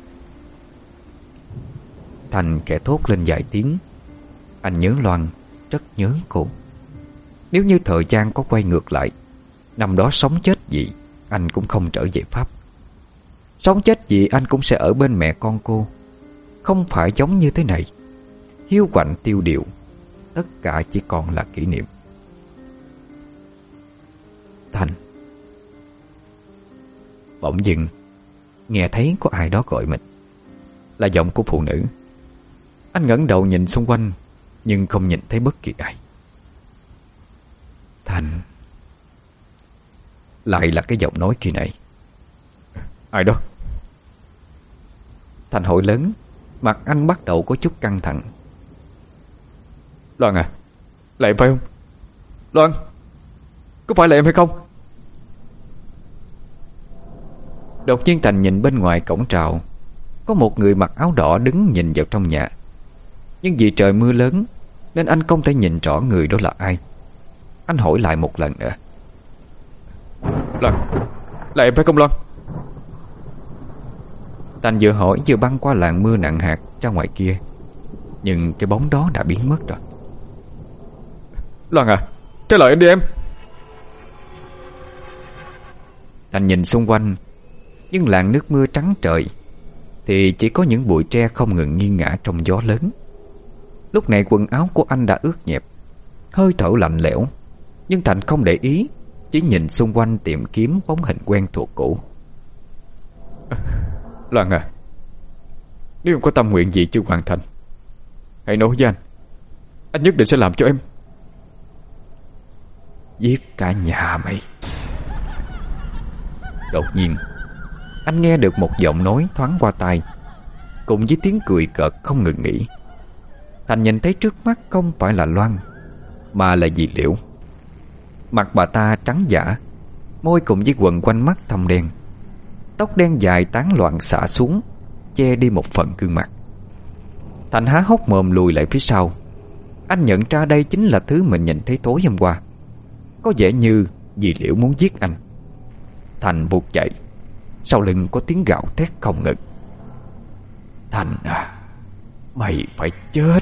Thành kẻ thốt lên vài tiếng. Anh nhớ Loan, rất nhớ cô. Nếu như thời gian có quay ngược lại, năm đó sống chết gì anh cũng không trở về Pháp. Sống chết gì anh cũng sẽ ở bên mẹ con cô. Không phải giống như thế này, hiu quạnh tiêu điều. Tất cả chỉ còn là kỷ niệm. Thành. Bỗng dưng nghe thấy có ai đó gọi mình. Là giọng của phụ nữ. Anh ngẩng đầu nhìn xung quanh, nhưng không nhìn thấy bất kỳ ai. Thành. Lại là cái giọng nói kỳ này. Ai đó? Thành hỏi lớn, mặt anh bắt đầu có chút căng thẳng. Loan à, là em phải không? Loan, có phải là em hay không? Đột nhiên Thành nhìn bên ngoài cổng trào. Có một người mặc áo đỏ đứng nhìn vào trong nhà. Nhưng vì trời mưa lớn nên anh không thể nhìn rõ người đó là ai. Anh hỏi lại một lần nữa. Loan, là em phải không Loan? Thành vừa hỏi vừa băng qua làn mưa nặng hạt ra ngoài kia. Nhưng cái bóng đó đã biến mất rồi. Loan à, trả lời em đi em. Thành nhìn xung quanh, nhưng làn nước mưa trắng trời thì chỉ có những bụi tre không ngừng nghiêng ngả trong gió lớn. Lúc này quần áo của anh đã ướt nhẹp, hơi thở lạnh lẽo. Nhưng Thành không để ý, chỉ nhìn xung quanh tìm kiếm bóng hình quen thuộc cũ. Loan à, nếu em có tâm nguyện gì chưa hoàn thành, hãy nói với anh nhất định sẽ làm cho em. Giết cả nhà mày. Đột nhiên anh nghe được một giọng nói thoáng qua tai, cùng với tiếng cười cợt không ngừng nghỉ. Thành nhìn thấy trước mắt không phải là Loan, mà là dì Liễu. Mặt bà ta trắng dã, môi cùng với quần quanh mắt thâm đen, tóc đen dài tán loạn xả xuống, che đi một phần gương mặt. Thành há hốc mồm lùi lại phía sau. Anh nhận ra đây chính là thứ mình nhìn thấy tối hôm qua. Có vẻ như dì Liễu muốn giết anh. Thành vụt chạy, sau lưng có tiếng gào thét không ngừng: "Thành à, mày phải chết!"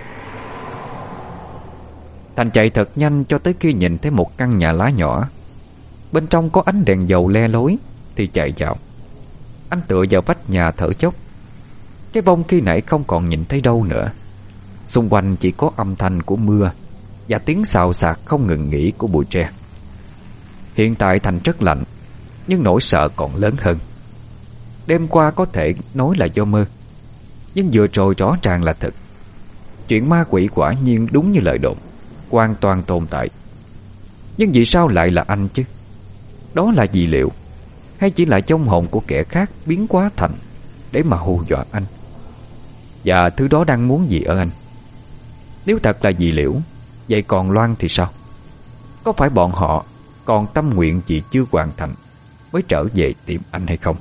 Thành chạy thật nhanh cho tới khi nhìn thấy một căn nhà lá nhỏ. Bên trong có ánh đèn dầu le lối thì chạy vào. Anh tựa vào vách nhà thở chốc. Cái bông khi nãy không còn nhìn thấy đâu nữa. Xung quanh chỉ có âm thanh của mưa và tiếng xào xạc không ngừng nghỉ của bụi tre. Hiện tại Thành rất lạnh, nhưng nỗi sợ còn lớn hơn. Đêm qua có thể nói là do mơ, nhưng vừa rồi rõ ràng là thật. Chuyện ma quỷ quả nhiên đúng như lời đồn, hoàn toàn tồn tại. Nhưng vì sao lại là anh chứ? Đó là dì Liễu, hay chỉ là trong hồn của kẻ khác biến hóa thành để mà hù dọa anh? Và thứ đó đang muốn gì ở anh? Nếu thật là dì Liễu, vậy còn Loan thì sao? Có phải bọn họ còn tâm nguyện gì chưa hoàn thành mới trở về tìm anh hay không?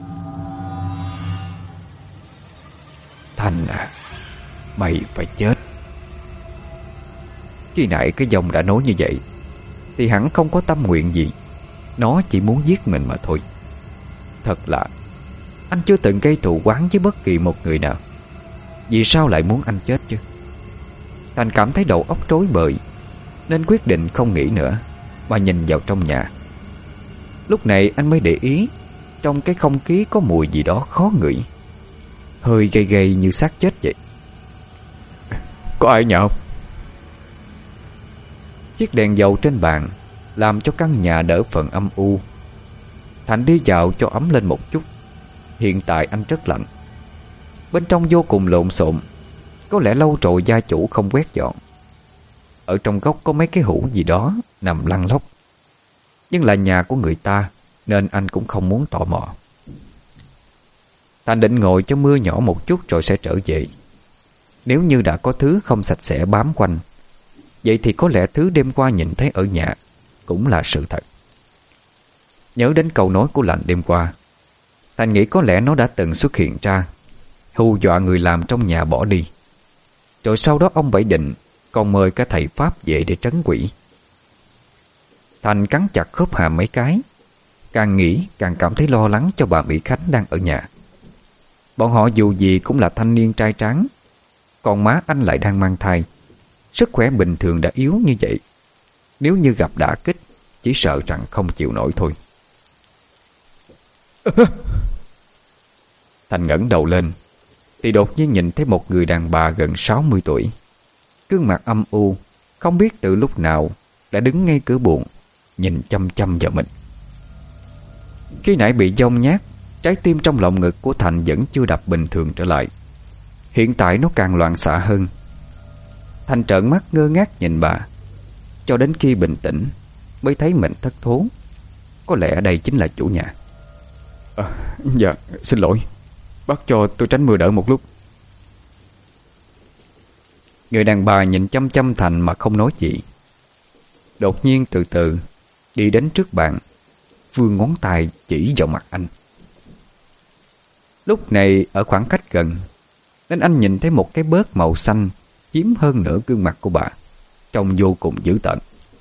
Thành à, mày phải chết! Khi nãy cái dòng đã nói như vậy thì hẳn không có tâm nguyện gì. Nó chỉ muốn giết mình mà thôi. Thật lạ, anh chưa từng gây thù oán với bất kỳ một người nào. Vì sao lại muốn anh chết chứ? Thành cảm thấy đầu óc rối bời, nên quyết định không nghĩ nữa mà nhìn vào trong nhà. Lúc này anh mới để ý trong cái không khí có mùi gì đó khó ngửi, hơi gây gây như xác chết vậy. Có ai ở nhà không? Chiếc đèn dầu trên bàn làm cho căn nhà đỡ phần âm u. Thành đi vào cho ấm lên một chút. Hiện tại anh rất lạnh. Bên trong vô cùng lộn xộn. Có lẽ lâu rồi gia chủ không quét dọn. Ở trong góc có mấy cái hũ gì đó nằm lăn lóc, nhưng là nhà của người ta nên anh cũng không muốn tò mò. Thành định ngồi cho mưa nhỏ một chút rồi sẽ trở về. Nếu như đã có thứ không sạch sẽ bám quanh, vậy thì có lẽ thứ đêm qua nhìn thấy ở nhà cũng là sự thật. Nhớ đến câu nói của lạnh đêm qua, Thành nghĩ có lẽ nó đã từng xuất hiện ra, hù dọa người làm trong nhà bỏ đi. Rồi sau đó ông Bảy Định còn mời cả thầy Pháp về để trấn quỷ. Thành cắn chặt khớp hàm mấy cái. Càng nghĩ càng cảm thấy lo lắng cho bà Mỹ Khánh đang ở nhà. Bọn họ dù gì cũng là thanh niên trai tráng, còn má anh lại đang mang thai. Sức khỏe bình thường đã yếu như vậy, nếu như gặp đả kích chỉ sợ rằng không chịu nổi thôi. Thành ngẩng đầu lên thì đột nhiên nhìn thấy một người đàn bà gần 60 tuổi, gương mặt âm u, không biết từ lúc nào đã đứng ngay cửa buồng, nhìn chăm chăm vào mình. Khi nãy bị dông nhát, trái tim trong lồng ngực của Thành vẫn chưa đập bình thường trở lại. Hiện tại nó càng loạn xạ hơn. Thành trợn mắt ngơ ngác nhìn bà, cho đến khi bình tĩnh mới thấy mình thất thố. Có lẽ đây chính là chủ nhà. Dạ, xin lỗi, bác cho tôi tránh mưa đỡ một lúc. Người đàn bà nhìn chăm chăm Thành mà không nói gì. Đột nhiên từ từ đi đến trước bàn, vươn ngón tay chỉ vào mặt anh. Lúc này ở khoảng cách gần, nên anh nhìn thấy một cái bớt màu xanh chiếm hơn nửa gương mặt của bà, trông vô cùng dữ tợn.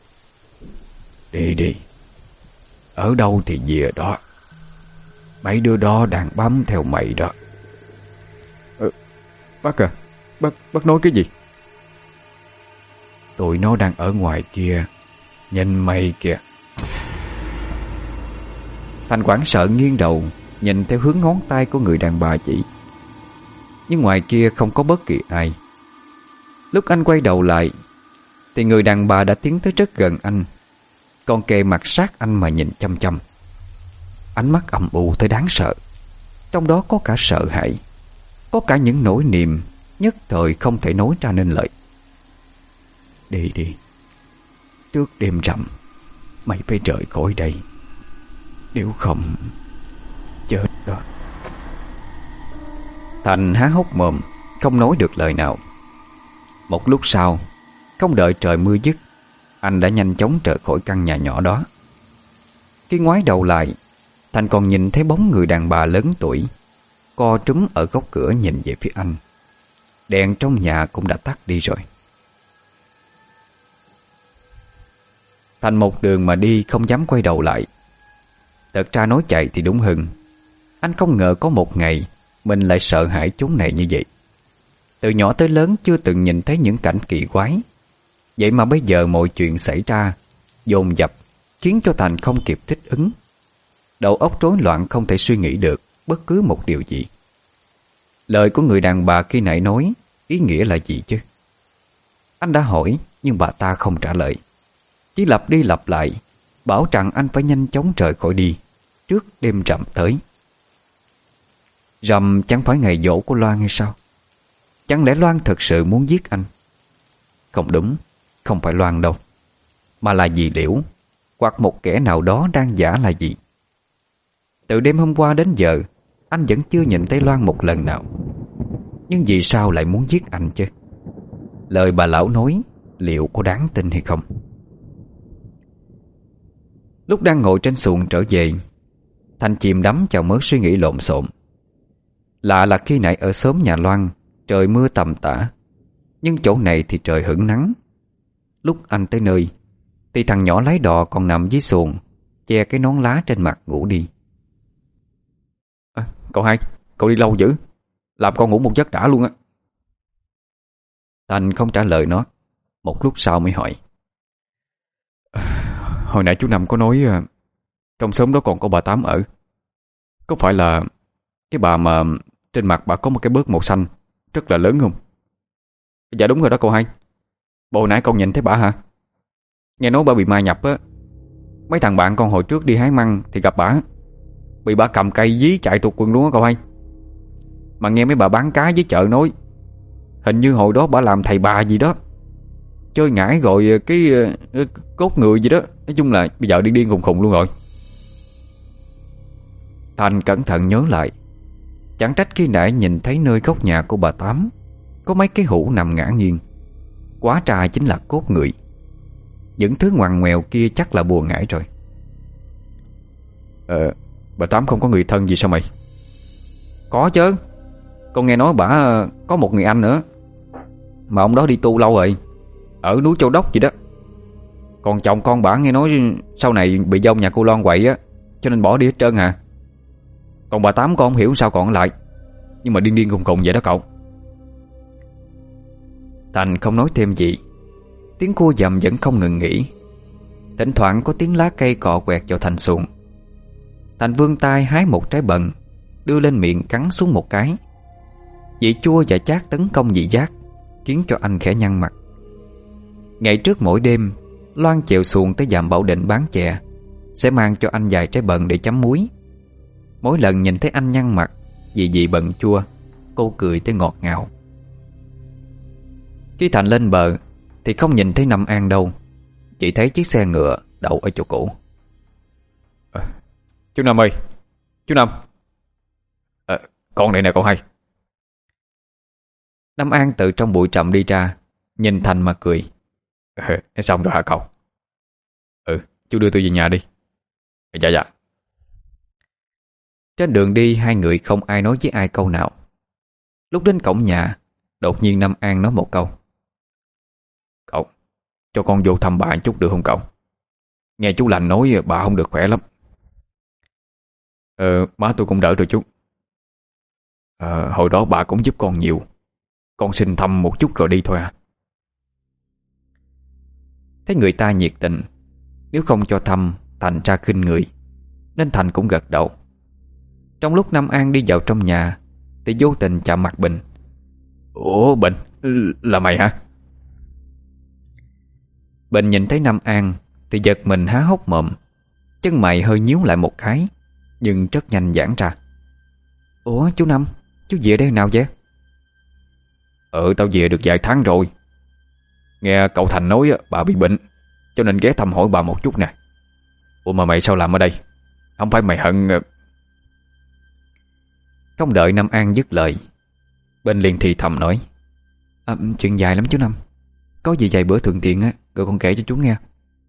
Đi đi, ở đâu thì về đó. Mấy đứa đó đang bám theo mày đó. Bác à, bác nói cái gì? Tụi nó đang ở ngoài kia, nhìn mày kìa. Thành hoảng sợ nghiêng đầu nhìn theo hướng ngón tay của người đàn bà chỉ, nhưng ngoài kia không có bất kỳ ai. Lúc anh quay đầu lại thì người đàn bà đã tiến tới rất gần anh, còn kề mặt sát anh mà nhìn chăm chăm. Ánh mắt âm u tới đáng sợ, trong đó có cả sợ hãi, có cả những nỗi niềm nhất thời không thể nói ra nên lời. Đi đi, trước đêm rằm mày phải rời khỏi đây, nếu không chết đó. Thành há hốc mồm, không nói được lời nào. Một lúc sau, không đợi trời mưa dứt, anh đã nhanh chóng rời khỏi căn nhà nhỏ đó. Khi ngoái đầu lại, Thành còn nhìn thấy bóng người đàn bà lớn tuổi co trúm ở góc cửa nhìn về phía anh. Đèn trong nhà cũng đã tắt đi rồi. Thành một đường mà đi, không dám quay đầu lại. Thật ra nói chạy thì đúng hơn. Anh không ngờ có một ngày mình lại sợ hãi chốn này như vậy. Từ nhỏ tới lớn chưa từng nhìn thấy những cảnh kỳ quái. Vậy mà bây giờ mọi chuyện xảy ra dồn dập khiến cho Thành không kịp thích ứng. Đầu óc rối loạn, không thể suy nghĩ được bất cứ một điều gì. Lời của người đàn bà khi nãy nói ý nghĩa là gì chứ? Anh đã hỏi nhưng bà ta không trả lời, chỉ lặp đi lặp lại bảo rằng anh phải nhanh chóng rời khỏi đi trước đêm rằm tới. Rằm chẳng phải ngày giỗ của Loan hay sao? Chẳng lẽ Loan thật sự muốn giết anh? Không đúng, không phải Loan đâu, mà là dì Liễu, hoặc một kẻ nào đó đang giả là gì. Từ đêm hôm qua đến giờ anh vẫn chưa nhìn thấy Loan một lần nào. Nhưng vì sao lại muốn giết anh chứ? Lời bà lão nói liệu có đáng tin hay không? Lúc đang ngồi trên xuồng trở về, Thành chìm đắm vào mớ suy nghĩ lộn xộn. Lạ là khi nãy ở xóm nhà Loan trời mưa tầm tã, nhưng chỗ này thì trời hửng nắng. Lúc anh tới nơi thì thằng nhỏ lái đò còn nằm dưới xuồng, che cái nón lá trên mặt ngủ đi. Cậu hai, cậu đi lâu dữ, làm con ngủ một giấc đã luôn á. Thành không trả lời nó. Một lúc sau mới hỏi: Hồi nãy chú Năm có nói trong xóm đó còn có bà Tám ở. Có phải là cái bà mà trên mặt bà có một cái bớt màu xanh rất là lớn không? Dạ đúng rồi đó cậu hai. Hồi nãy con nhìn thấy bà hả? Nghe nói bà bị ma nhập á. Mấy thằng bạn con hồi trước đi hái măng thì gặp bà, bị bà cầm cây dí chạy tuột quần luôn á cậu hai. Mà nghe mấy bà bán cá với chợ nói hình như hồi đó bà làm thầy bà gì đó, chơi ngải rồi cái cốt người gì đó. Nói chung là bây giờ điên điên khùng khùng luôn rồi. Thành cẩn thận nhớ lại. Chẳng trách khi nãy nhìn thấy nơi góc nhà của bà Tám có mấy cái hũ nằm ngả nghiêng. Quá trà chính là cốt người. Những thứ ngoằn ngoèo kia chắc là bùa ngải rồi. Bà Tám không có người thân gì sao mày? Có chứ. Con nghe nói bà có một người anh nữa, mà ông đó đi tu lâu rồi, ở núi Châu Đốc gì đó. Còn chồng con bà nghe nói sau này bị dông nhà cô Loan quậy á, cho nên bỏ đi hết trơn à. Còn bà Tám con không hiểu sao còn lại, nhưng mà điên điên khùng khùng vậy đó cậu. Thành không nói thêm gì. Tiếng cua dầm vẫn không ngừng nghỉ. Thỉnh thoảng có tiếng lá cây cọ quẹt vào thành xuồng. Thành vươn tay hái một trái bần, đưa lên miệng cắn xuống một cái. Vị chua và chát tấn công vị giác, khiến cho anh khẽ nhăn mặt. Ngày trước mỗi đêm Loan chèo xuồng tới dạm Bảo Định bán chè, sẽ mang cho anh vài trái bần để chấm muối. Mỗi lần nhìn thấy anh nhăn mặt vì vị bần chua, cô cười tới ngọt ngào. Khi Thành lên bờ thì không nhìn thấy Năm An đâu, chỉ thấy chiếc xe ngựa đậu ở chỗ cũ. Chú Năm ơi, chú Năm. Con đây nè cậu hai. Năm An từ trong bụi trầm đi ra, nhìn Thành mà cười. Xong rồi hả cậu? Chú đưa tôi về nhà đi. Dạ dạ. Trên đường đi hai người không ai nói với ai câu nào. Lúc đến cổng nhà, đột nhiên Năm An nói một câu: Cậu, cho con vô thăm bà chút được không cậu? Nghe chú Lành nói bà không được khỏe lắm. Má tôi cũng đỡ rồi chú. Hồi đó bà cũng giúp con nhiều. Con xin thăm một chút rồi đi thôi à. Thấy người ta nhiệt tình, nếu không cho thăm Thành ra khinh người, nên Thành cũng gật đầu. Trong lúc Năm An đi vào trong nhà thì vô tình chạm mặt Bình. Ủa Bình, là mày hả? Bình nhìn thấy Năm An thì giật mình há hốc mồm. Chân mày hơi nhíu lại một cái, nhưng rất nhanh giãn ra. Ủa chú Năm, chú về đây nào vậy? Tao về được vài tháng rồi. Nghe cậu Thành nói bà bị bệnh, cho nên ghé thăm hỏi bà một chút nè. Ủa mà mày sao làm ở đây? Không phải mày hận... Không đợi Nam An dứt lời, Bên liền thì thầm nói: Chuyện dài lắm chú Năm. Có gì vài bữa thuận tiện á, rồi con kể cho chú nghe.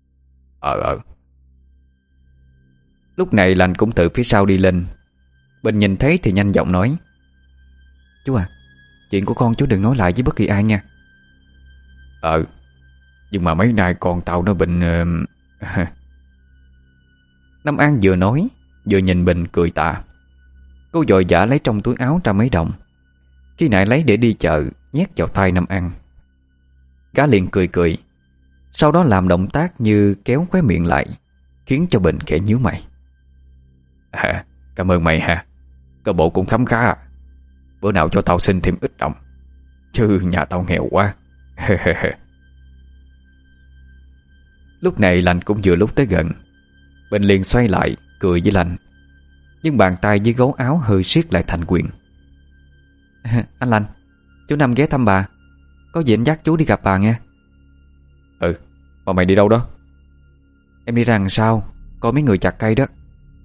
Lúc này Lành cũng từ phía sau đi lên. Bên nhìn thấy thì nhanh giọng nói: Chú à, chuyện của con chú đừng nói lại với bất kỳ ai nha. Nhưng mà mấy nay con tao nó bệnh. Nam An vừa nói vừa nhìn Bình cười tà. Cô vội vã lấy trong túi áo ra mấy đồng. Khi nãy lấy để đi chợ, nhét vào tay Nam An. Gã liền cười cười, sau đó làm động tác như kéo khóe miệng lại, khiến cho Bình khẽ nhíu mày. Cảm ơn mày ha. Cơ bộ cũng khấm khá à. Bữa nào cho tao xin thêm ít đồng, chứ nhà tao nghèo quá. Lúc này Lành cũng vừa lúc tới gần. Bình liền xoay lại cười với Lành, nhưng bàn tay với gấu áo hơi siết lại thành quyền. Anh Lành, chú Năm ghé thăm bà. Có gì anh dắt chú đi gặp bà nghe. Mà mày đi đâu đó? Em đi ra đằng sau coi mấy người chặt cây đó.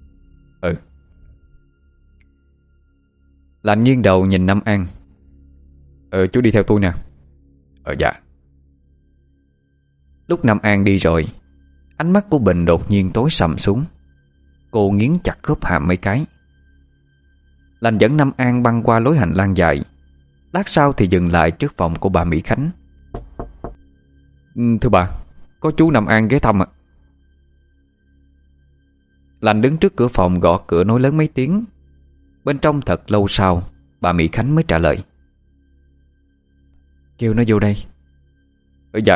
Lành nghiêng đầu nhìn Nam An. Chú đi theo tôi nè. Dạ. Lúc Nam An đi rồi, ánh mắt của Bình đột nhiên tối sầm xuống. Cô nghiến chặt khớp hàm mấy cái. Lành dẫn Nam An băng qua lối hành lang dài. Lát sau thì dừng lại trước phòng của bà Mỹ Khánh. Thưa bà, có chú Nam An ghé thăm ạ. Lành đứng trước cửa phòng gõ cửa nói lớn mấy tiếng. Bên trong thật lâu sau, bà Mỹ Khánh mới trả lời: Kêu nó vô đây. Dạ.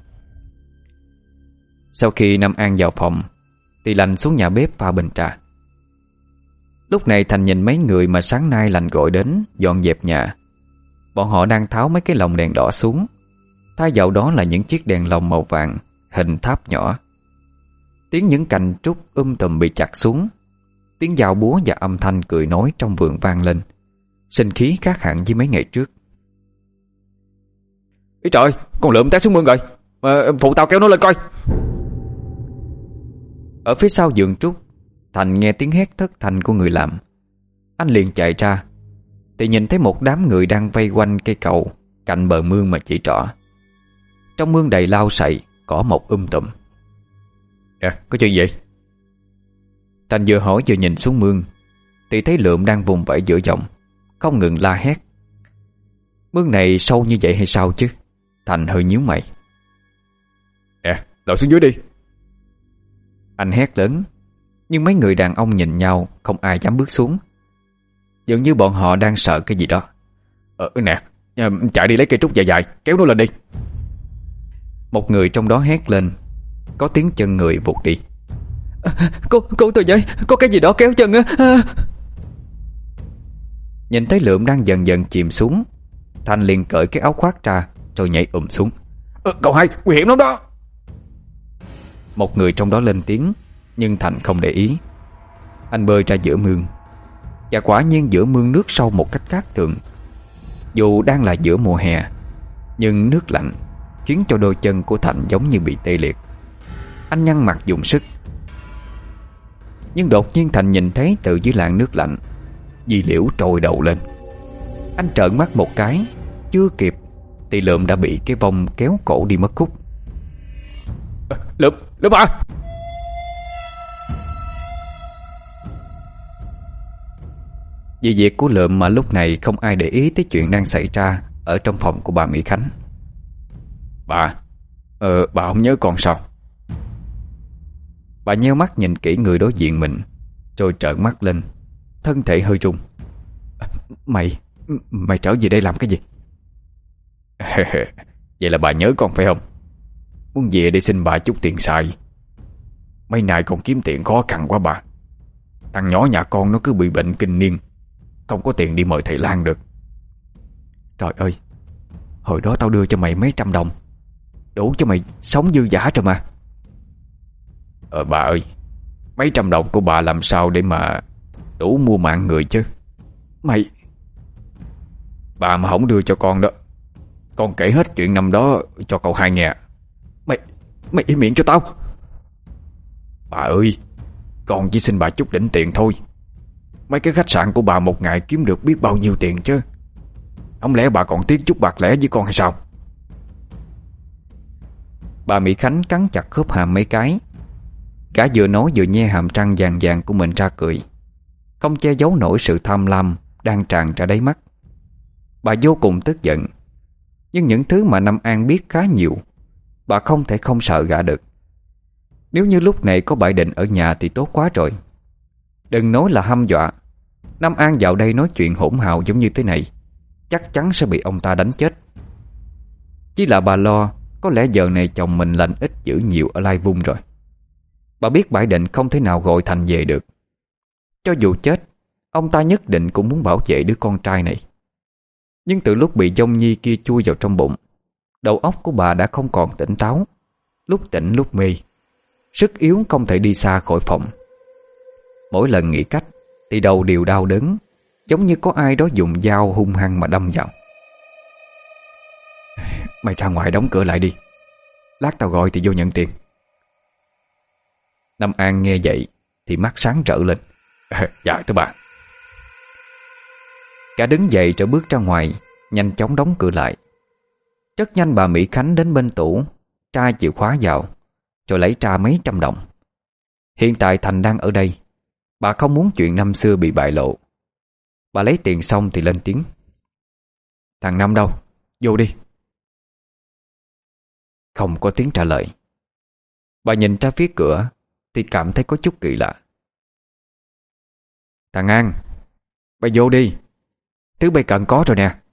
Sau khi Nam An vào phòng thì Lành xuống nhà bếp pha bình trà. Lúc này Thành nhìn mấy người mà sáng nay Lành gọi đến dọn dẹp nhà. Bọn họ đang tháo mấy cái lồng đèn đỏ xuống, thay vào đó là những chiếc đèn lồng màu vàng hình tháp nhỏ. Tiếng những cành trúc tùm bị chặt xuống, tiếng dao búa và âm thanh cười nói trong vườn vang lên, sinh khí khác hẳn với mấy ngày trước. Ý trời, con lượm té xuống mương rồi. Phụ tao kéo nó lên coi. Ở phía sau vườn trúc, Thành nghe tiếng hét thất thanh của người làm. Anh liền chạy ra thì nhìn thấy một đám người đang vây quanh cây cầu cạnh bờ mương mà chỉ trỏ. Trong mương đầy lau sậy, cỏ mọc tùm. Có chuyện gì? Thành vừa hỏi vừa nhìn xuống mương thì thấy Lượm đang vùng vẫy giữa dòng, không ngừng la hét. Mương này sâu như vậy hay sao chứ? Thành hơi nhíu mày. Lội xuống dưới đi. Anh hét lớn, nhưng mấy người đàn ông nhìn nhau, không ai dám bước xuống. Dường như bọn họ đang sợ cái gì đó. Nè, chạy đi lấy cây trúc dài dài, kéo nó lên đi. Một người trong đó hét lên, có tiếng chân người vụt đi. Cô tôi vậy, có cái gì đó kéo chân á. Nhìn thấy Lượm đang dần dần chìm xuống, Thành liền cởi cái áo khoác ra rồi nhảy xuống. Cậu hai, nguy hiểm lắm đó. Một người trong đó lên tiếng, nhưng Thành không để ý. Anh bơi ra giữa mương, và quả nhiên giữa mương nước sâu một cách khác thường. Dù đang là giữa mùa hè, nhưng nước lạnh khiến cho đôi chân của Thành giống như bị tê liệt. Anh nhăn mặt dùng sức. Nhưng đột nhiên Thành nhìn thấy từ dưới làn nước lạnh, Di Liễu trồi đầu lên. Anh trợn mắt một cái, chưa kịp thì Lượm đã bị cái vong kéo cổ đi mất khúc. Lượm à! Vì việc của Lượm mà lúc này không ai để ý tới chuyện đang xảy ra ở trong phòng của bà Mỹ Khánh. Bà không nhớ con sao? Bà nheo mắt nhìn kỹ người đối diện mình, rồi trợn mắt lên, thân thể hơi run. Mày trở về đây làm cái gì? Vậy là bà nhớ con phải không? Muốn về để xin bà chút tiền xài. Mấy nay con kiếm tiền khó khăn quá bà. Thằng nhỏ nhà con nó cứ bị bệnh kinh niên, không có tiền đi mời thầy lang được. Trời ơi, hồi đó tao đưa cho mày mấy trăm đồng, đủ cho mày sống dư dả rồi mà. Bà ơi, mấy trăm đồng của bà làm sao để mà đủ mua mạng người chứ? Bà mà không đưa cho con đó, con kể hết chuyện năm đó cho cậu hai nghe. Mày im miệng cho tao. Bà ơi, con chỉ xin bà chút đỉnh tiền thôi. Mấy cái khách sạn của bà một ngày kiếm được biết bao nhiêu tiền chứ. Không lẽ bà còn tiếc chút bạc lẻ với con hay sao? Bà Mỹ Khánh cắn chặt khớp hàm mấy cái. Gã vừa nói vừa nhe hàm răng vàng vàng của mình ra cười, không che giấu nổi sự tham lam đang tràn ra đáy mắt. Bà vô cùng tức giận, nhưng những thứ mà Năm An biết khá nhiều, bà không thể không sợ gã được. Nếu như lúc này có Bại Định ở nhà thì tốt quá rồi. Đừng nói là hăm dọa, Năm An vào đây nói chuyện hỗn hào giống như thế này, chắc chắn sẽ bị ông ta đánh chết. Chỉ là bà lo có lẽ giờ này chồng mình lành ít dữ nhiều ở Lai Vung rồi. Bà biết Bãi Định không thể nào gọi Thành về được. Cho dù chết, ông ta nhất định cũng muốn bảo vệ đứa con trai này. Nhưng từ lúc bị dông nhi kia chui vào trong bụng, đầu óc của bà đã không còn tỉnh táo, lúc tỉnh lúc mê, sức yếu không thể đi xa khỏi phòng. Mỗi lần nghĩ cách thì đầu đều đau đớn, giống như có ai đó dùng dao hung hăng mà đâm vào. Mày ra ngoài đóng cửa lại đi, lát tao gọi thì vô nhận tiền. Năm An nghe vậy thì mắt sáng rỡ lên. Dạ thưa bà. Cả đứng dậy rồi bước ra ngoài, nhanh chóng đóng cửa lại. Rất nhanh bà Mỹ Khánh đến bên tủ, tra chìa khóa vào, rồi lấy ra mấy trăm đồng. Hiện tại Thành đang ở đây, bà không muốn chuyện năm xưa bị bại lộ. Bà lấy tiền xong thì lên tiếng. Thằng Năm đâu? Vô đi. Không có tiếng trả lời. Bà nhìn ra phía cửa thì cảm thấy có chút kỳ lạ. Thằng An, bà vô đi, thứ bây cần có rồi nè.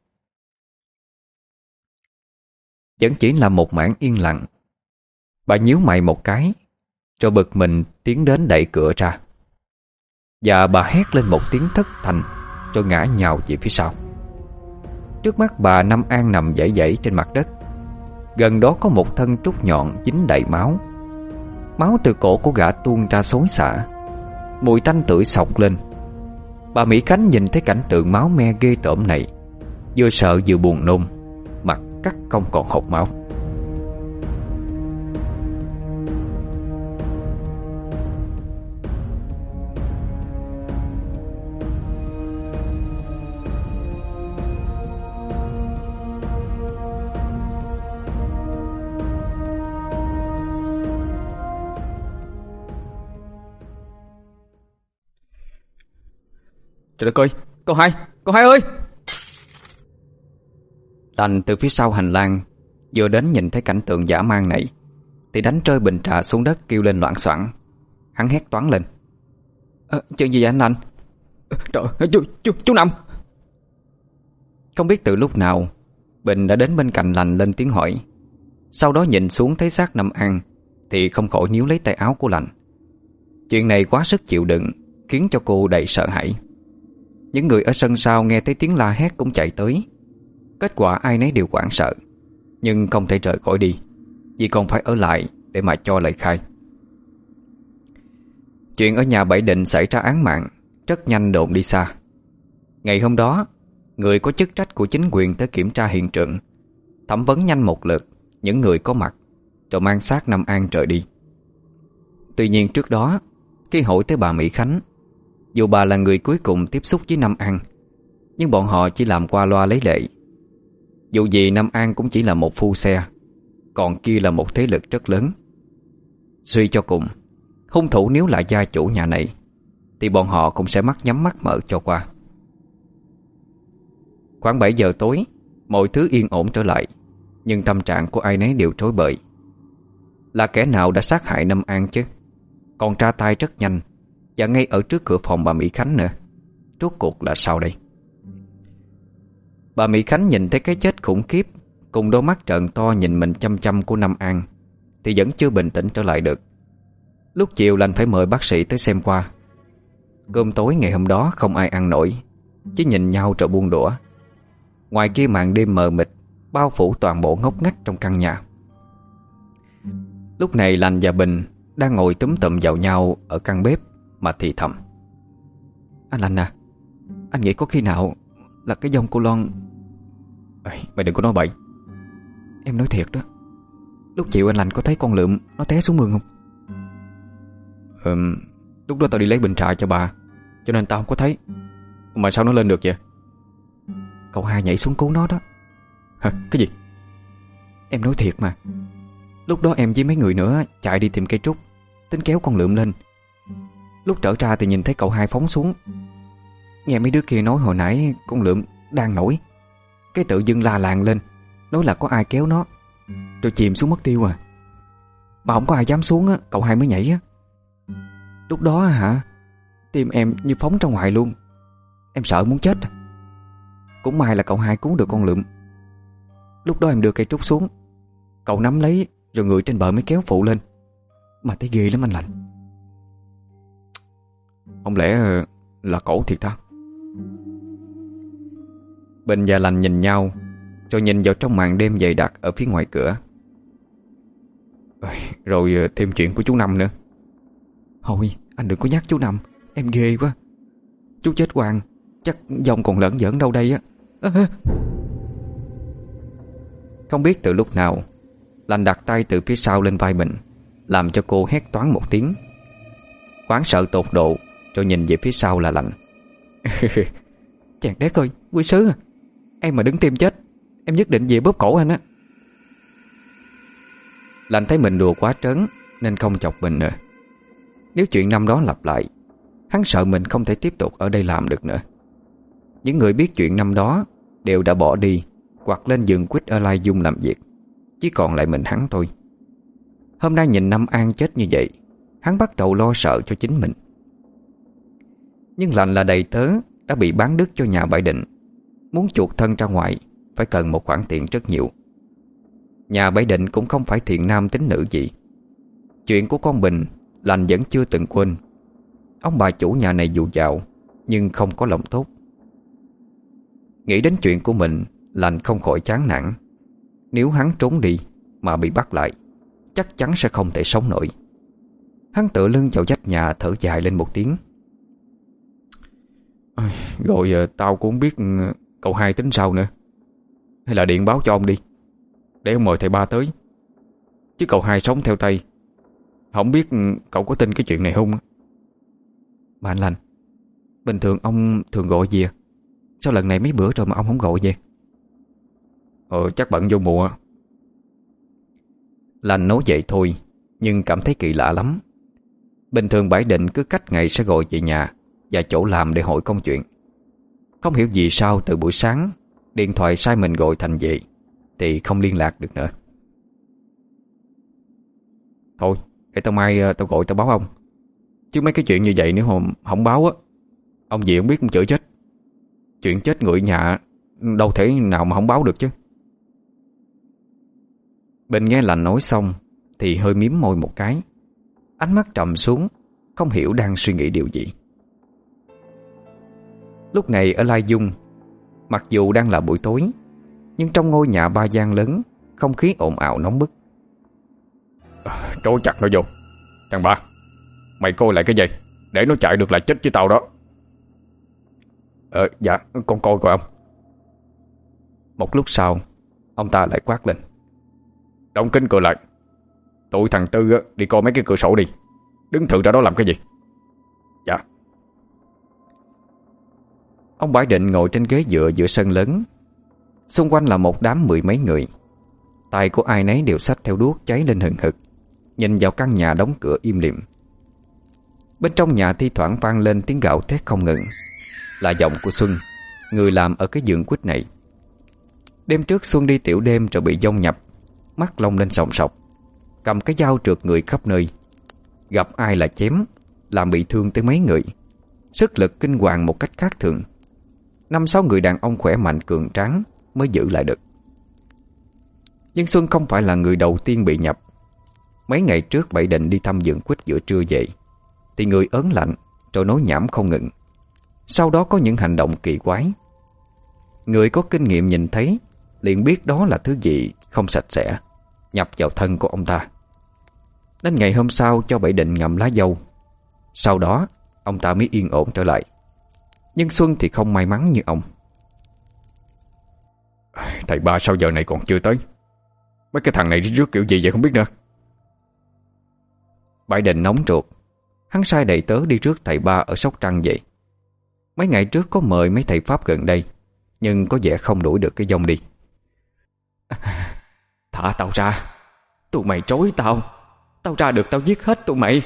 Vẫn chỉ là một mảng yên lặng. Bà nhíu mày một cái, rồi bực mình tiến đến đẩy cửa ra. Và bà hét lên một tiếng thất thanh, rồi ngã nhào về phía sau. Trước mắt bà, Năm An nằm dãy dãy trên mặt đất. Gần đó có một thân trúc nhọn dính đầy máu. Máu từ cổ của gã tuôn ra xối xả, mùi tanh tưởi xộc lên. Bà Mỹ Khánh nhìn thấy cảnh tượng máu me ghê tởm này, vừa sợ vừa buồn nôn, mặt cắt không còn hột máu. Trời đất ơi, cô hai ơi! Lành từ phía sau hành lang vừa đến nhìn thấy cảnh tượng dã man này thì đánh rơi bình trà xuống đất, kêu lên loảng xoảng. Hắn hét toáng lên. Chuyện gì vậy anh Lành? Trời ơi, chú Năm! Không biết từ lúc nào Bình đã đến bên cạnh Lành lên tiếng hỏi. Sau đó nhìn xuống thấy xác Năm An thì không khỏi níu lấy tay áo của Lành. Chuyện này quá sức chịu đựng, khiến cho cô đầy sợ hãi. Những người ở sân sau nghe thấy tiếng la hét cũng chạy tới. Kết quả ai nấy đều hoảng sợ, nhưng không thể rời khỏi đi, vì còn phải ở lại để mà cho lời khai. Chuyện ở nhà Bảy Định xảy ra án mạng rất nhanh đồn đi xa. Ngày hôm đó, người có chức trách của chính quyền tới kiểm tra hiện trường, thẩm vấn nhanh một lượt những người có mặt, rồi mang xác Năm An rời đi. Tuy nhiên trước đó, khi hỏi tới bà Mỹ Khánh, dù bà là người cuối cùng tiếp xúc với Năm An, nhưng bọn họ chỉ làm qua loa lấy lệ. Dù gì Năm An cũng chỉ là một phu xe, còn kia là một thế lực rất lớn. Suy cho cùng, hung thủ nếu là gia chủ nhà này thì bọn họ cũng sẽ mắt nhắm mắt mở cho qua. Khoảng 7 giờ tối, mọi thứ yên ổn trở lại, nhưng tâm trạng của ai nấy đều rối bời. Là kẻ nào đã sát hại Năm An chứ? Còn ra tay rất nhanh, và ngay ở trước cửa phòng bà Mỹ Khánh nữa. Rốt cuộc là sao đây? Bà Mỹ Khánh nhìn thấy cái chết khủng khiếp cùng đôi mắt trợn to nhìn mình chăm chăm của Năm An thì vẫn chưa bình tĩnh trở lại được. Lúc chiều lành phải mời bác sĩ tới xem qua. Cơm tối ngày hôm đó không ai ăn nổi, chỉ nhìn nhau rồi buông đũa. Ngoài kia màn đêm mờ mịt bao phủ toàn bộ ngóc ngách trong căn nhà. Lúc này Lành và Bình đang ngồi túm tụm vào nhau ở căn bếp mà thì thầm. Anh Lành à, anh nghĩ có khi nào là cái dông cô Loan? Mày đừng có nói bậy. Em nói thiệt đó. Lúc chiều anh Lành có thấy con lượm nó té xuống mương không? Lúc đó tao đi lấy bình trà cho bà, cho nên tao không có thấy. Mà sao nó lên được vậy? Cậu hai nhảy xuống cứu nó đó. Hả? Cái gì? Em nói thiệt mà. Lúc đó em với mấy người nữa chạy đi tìm cây trúc, tính kéo con Lượm lên. Lúc trở ra thì nhìn thấy cậu hai phóng xuống. Nghe mấy đứa kia nói hồi nãy con Lượm đang nổi, cái tự dưng la làng lên, nói là có ai kéo nó, rồi chìm xuống mất tiêu à. Mà không có ai dám xuống á, cậu hai mới nhảy á. Lúc đó hả, tim em như phóng ra ngoài luôn. Em sợ muốn chết. Cũng may là cậu hai cứu được con Lượm. Lúc đó em đưa cây trúc xuống, cậu nắm lấy, rồi người trên bờ mới kéo phụ lên. Mà thấy ghê lắm anh Lành. Không lẽ là cổ thiệt ta? Bình và Lành nhìn nhau, rồi nhìn vào trong màn đêm dày đặc ở phía ngoài cửa. Rồi thêm chuyện của chú Năm nữa. Thôi anh đừng có nhắc chú Năm, em ghê quá. Chú chết quang, chắc dòng còn lởn giỡn đâu đây á. Không biết từ lúc nào, Lành đặt tay từ phía sau lên vai mình, làm cho cô hét toáng một tiếng. Hoảng sợ tột độ, rồi nhìn về phía sau là Lành. Chàng đét ơi, quý sứ à, em mà đứng tim chết, em nhất định về bóp cổ anh á. Lành thấy mình đùa quá trớn nên không chọc mình nữa. Nếu chuyện năm đó lặp lại, hắn sợ mình không thể tiếp tục ở đây làm được nữa. Những người biết chuyện năm đó đều đã bỏ đi hoặc lên giường quýt ở Lai Dung làm việc, chỉ còn lại mình hắn thôi. Hôm nay nhìn Năm An chết như vậy, hắn bắt đầu lo sợ cho chính mình. Nhưng Lành là đầy tớ đã bị bán đứt cho nhà Bãi Định, muốn chuộc thân ra ngoài phải cần một khoản tiền rất nhiều. Nhà Bãi Định cũng không phải thiện nam tín nữ gì. Chuyện của con Bình Lành vẫn chưa từng quên. Ông bà chủ nhà này dù giàu nhưng không có lòng tốt. Nghĩ đến chuyện của mình, Lành không khỏi chán nản. Nếu hắn trốn đi mà bị bắt lại, chắc chắn sẽ không thể sống nổi. Hắn tựa lưng vào vách nhà thở dài lên một tiếng. Rồi tao cũng không biết cậu hai tính sao nữa. Hay là điện báo cho ông đi, để ông mời thầy ba tới. Chứ cậu hai sống theo tay, không biết cậu có tin cái chuyện này không? Mà anh Lành, bình thường ông thường gọi gì à? Sao lần này mấy bữa rồi mà ông không gọi vậy? Chắc bận vô mùa. Lành nói vậy thôi, nhưng cảm thấy kỳ lạ lắm. Bình thường Bãi Định cứ cách ngày sẽ gọi về nhà và chỗ làm để hỏi công chuyện. Không hiểu vì sao từ buổi sáng điện thoại sai mình gọi thành vậy thì không liên lạc được nữa. Thôi, để tao mai tao gọi tao báo ông. Chứ mấy cái chuyện như vậy nếu không báo á, ông gì không biết cũng chửi chết. Chuyện chết người nhà đâu thể nào mà không báo được chứ. Bình nghe Lành nói xong thì hơi mím môi một cái, ánh mắt trầm xuống, không hiểu đang suy nghĩ điều gì. Lúc này ở Lai Dung, mặc dù đang là buổi tối, nhưng trong ngôi nhà ba gian lớn, không khí ồn ào nóng bức. Trói chặt nó vô. Thằng ba, mày coi lại cái gì, để nó chạy được là chết với tao đó. Dạ, con coi coi ông. Một lúc sau, ông ta lại quát lên. Đóng kín cửa lại. Tụi thằng Tư đi coi mấy cái cửa sổ đi. Đứng thử ra đó làm cái gì? Dạ. Ông Bãi Định ngồi trên ghế dựa giữa sân lớn. Xung quanh là một đám mười mấy người. Tay của ai nấy đều xách theo đuốc cháy lên hừng hực, nhìn vào căn nhà đóng cửa im lìm. Bên trong nhà thi thoảng vang lên tiếng gào thét không ngừng, là giọng của Xuân, người làm ở cái giường quýt này. Đêm trước Xuân đi tiểu đêm rồi bị dông nhập, mắt lông lên sòng sọc, cầm cái dao trượt người khắp nơi. Gặp ai là chém, làm bị thương tới mấy người. Sức lực kinh hoàng một cách khác thường. 5-6 người đàn ông khỏe mạnh cường tráng mới giữ lại được. Nhưng Xuân không phải là người đầu tiên bị nhập. Mấy ngày trước Bãi Định đi thăm vườn quýt giữa trưa vậy, thì người ớn lạnh rồi nói nhảm không ngừng. Sau đó có những hành động kỳ quái. Người có kinh nghiệm nhìn thấy liền biết đó là thứ gì không sạch sẽ nhập vào thân của ông ta. Đến ngày hôm sau cho Bãi Định ngậm lá dâu. Sau đó ông ta mới yên ổn trở lại. Nhưng Xuân thì không may mắn như ông. Thầy ba sao giờ này còn chưa tới? Mấy cái thằng này đi rước kiểu gì vậy không biết nữa. Bãi Định nóng ruột. Hắn sai đầy tớ đi rước thầy ba ở Sóc Trăng vậy, Mấy ngày trước có mời mấy thầy Pháp gần đây, nhưng có vẻ không đuổi được cái dông đi. Thả tao ra, tụi mày trối tao. Tao ra được tao giết hết tụi mày.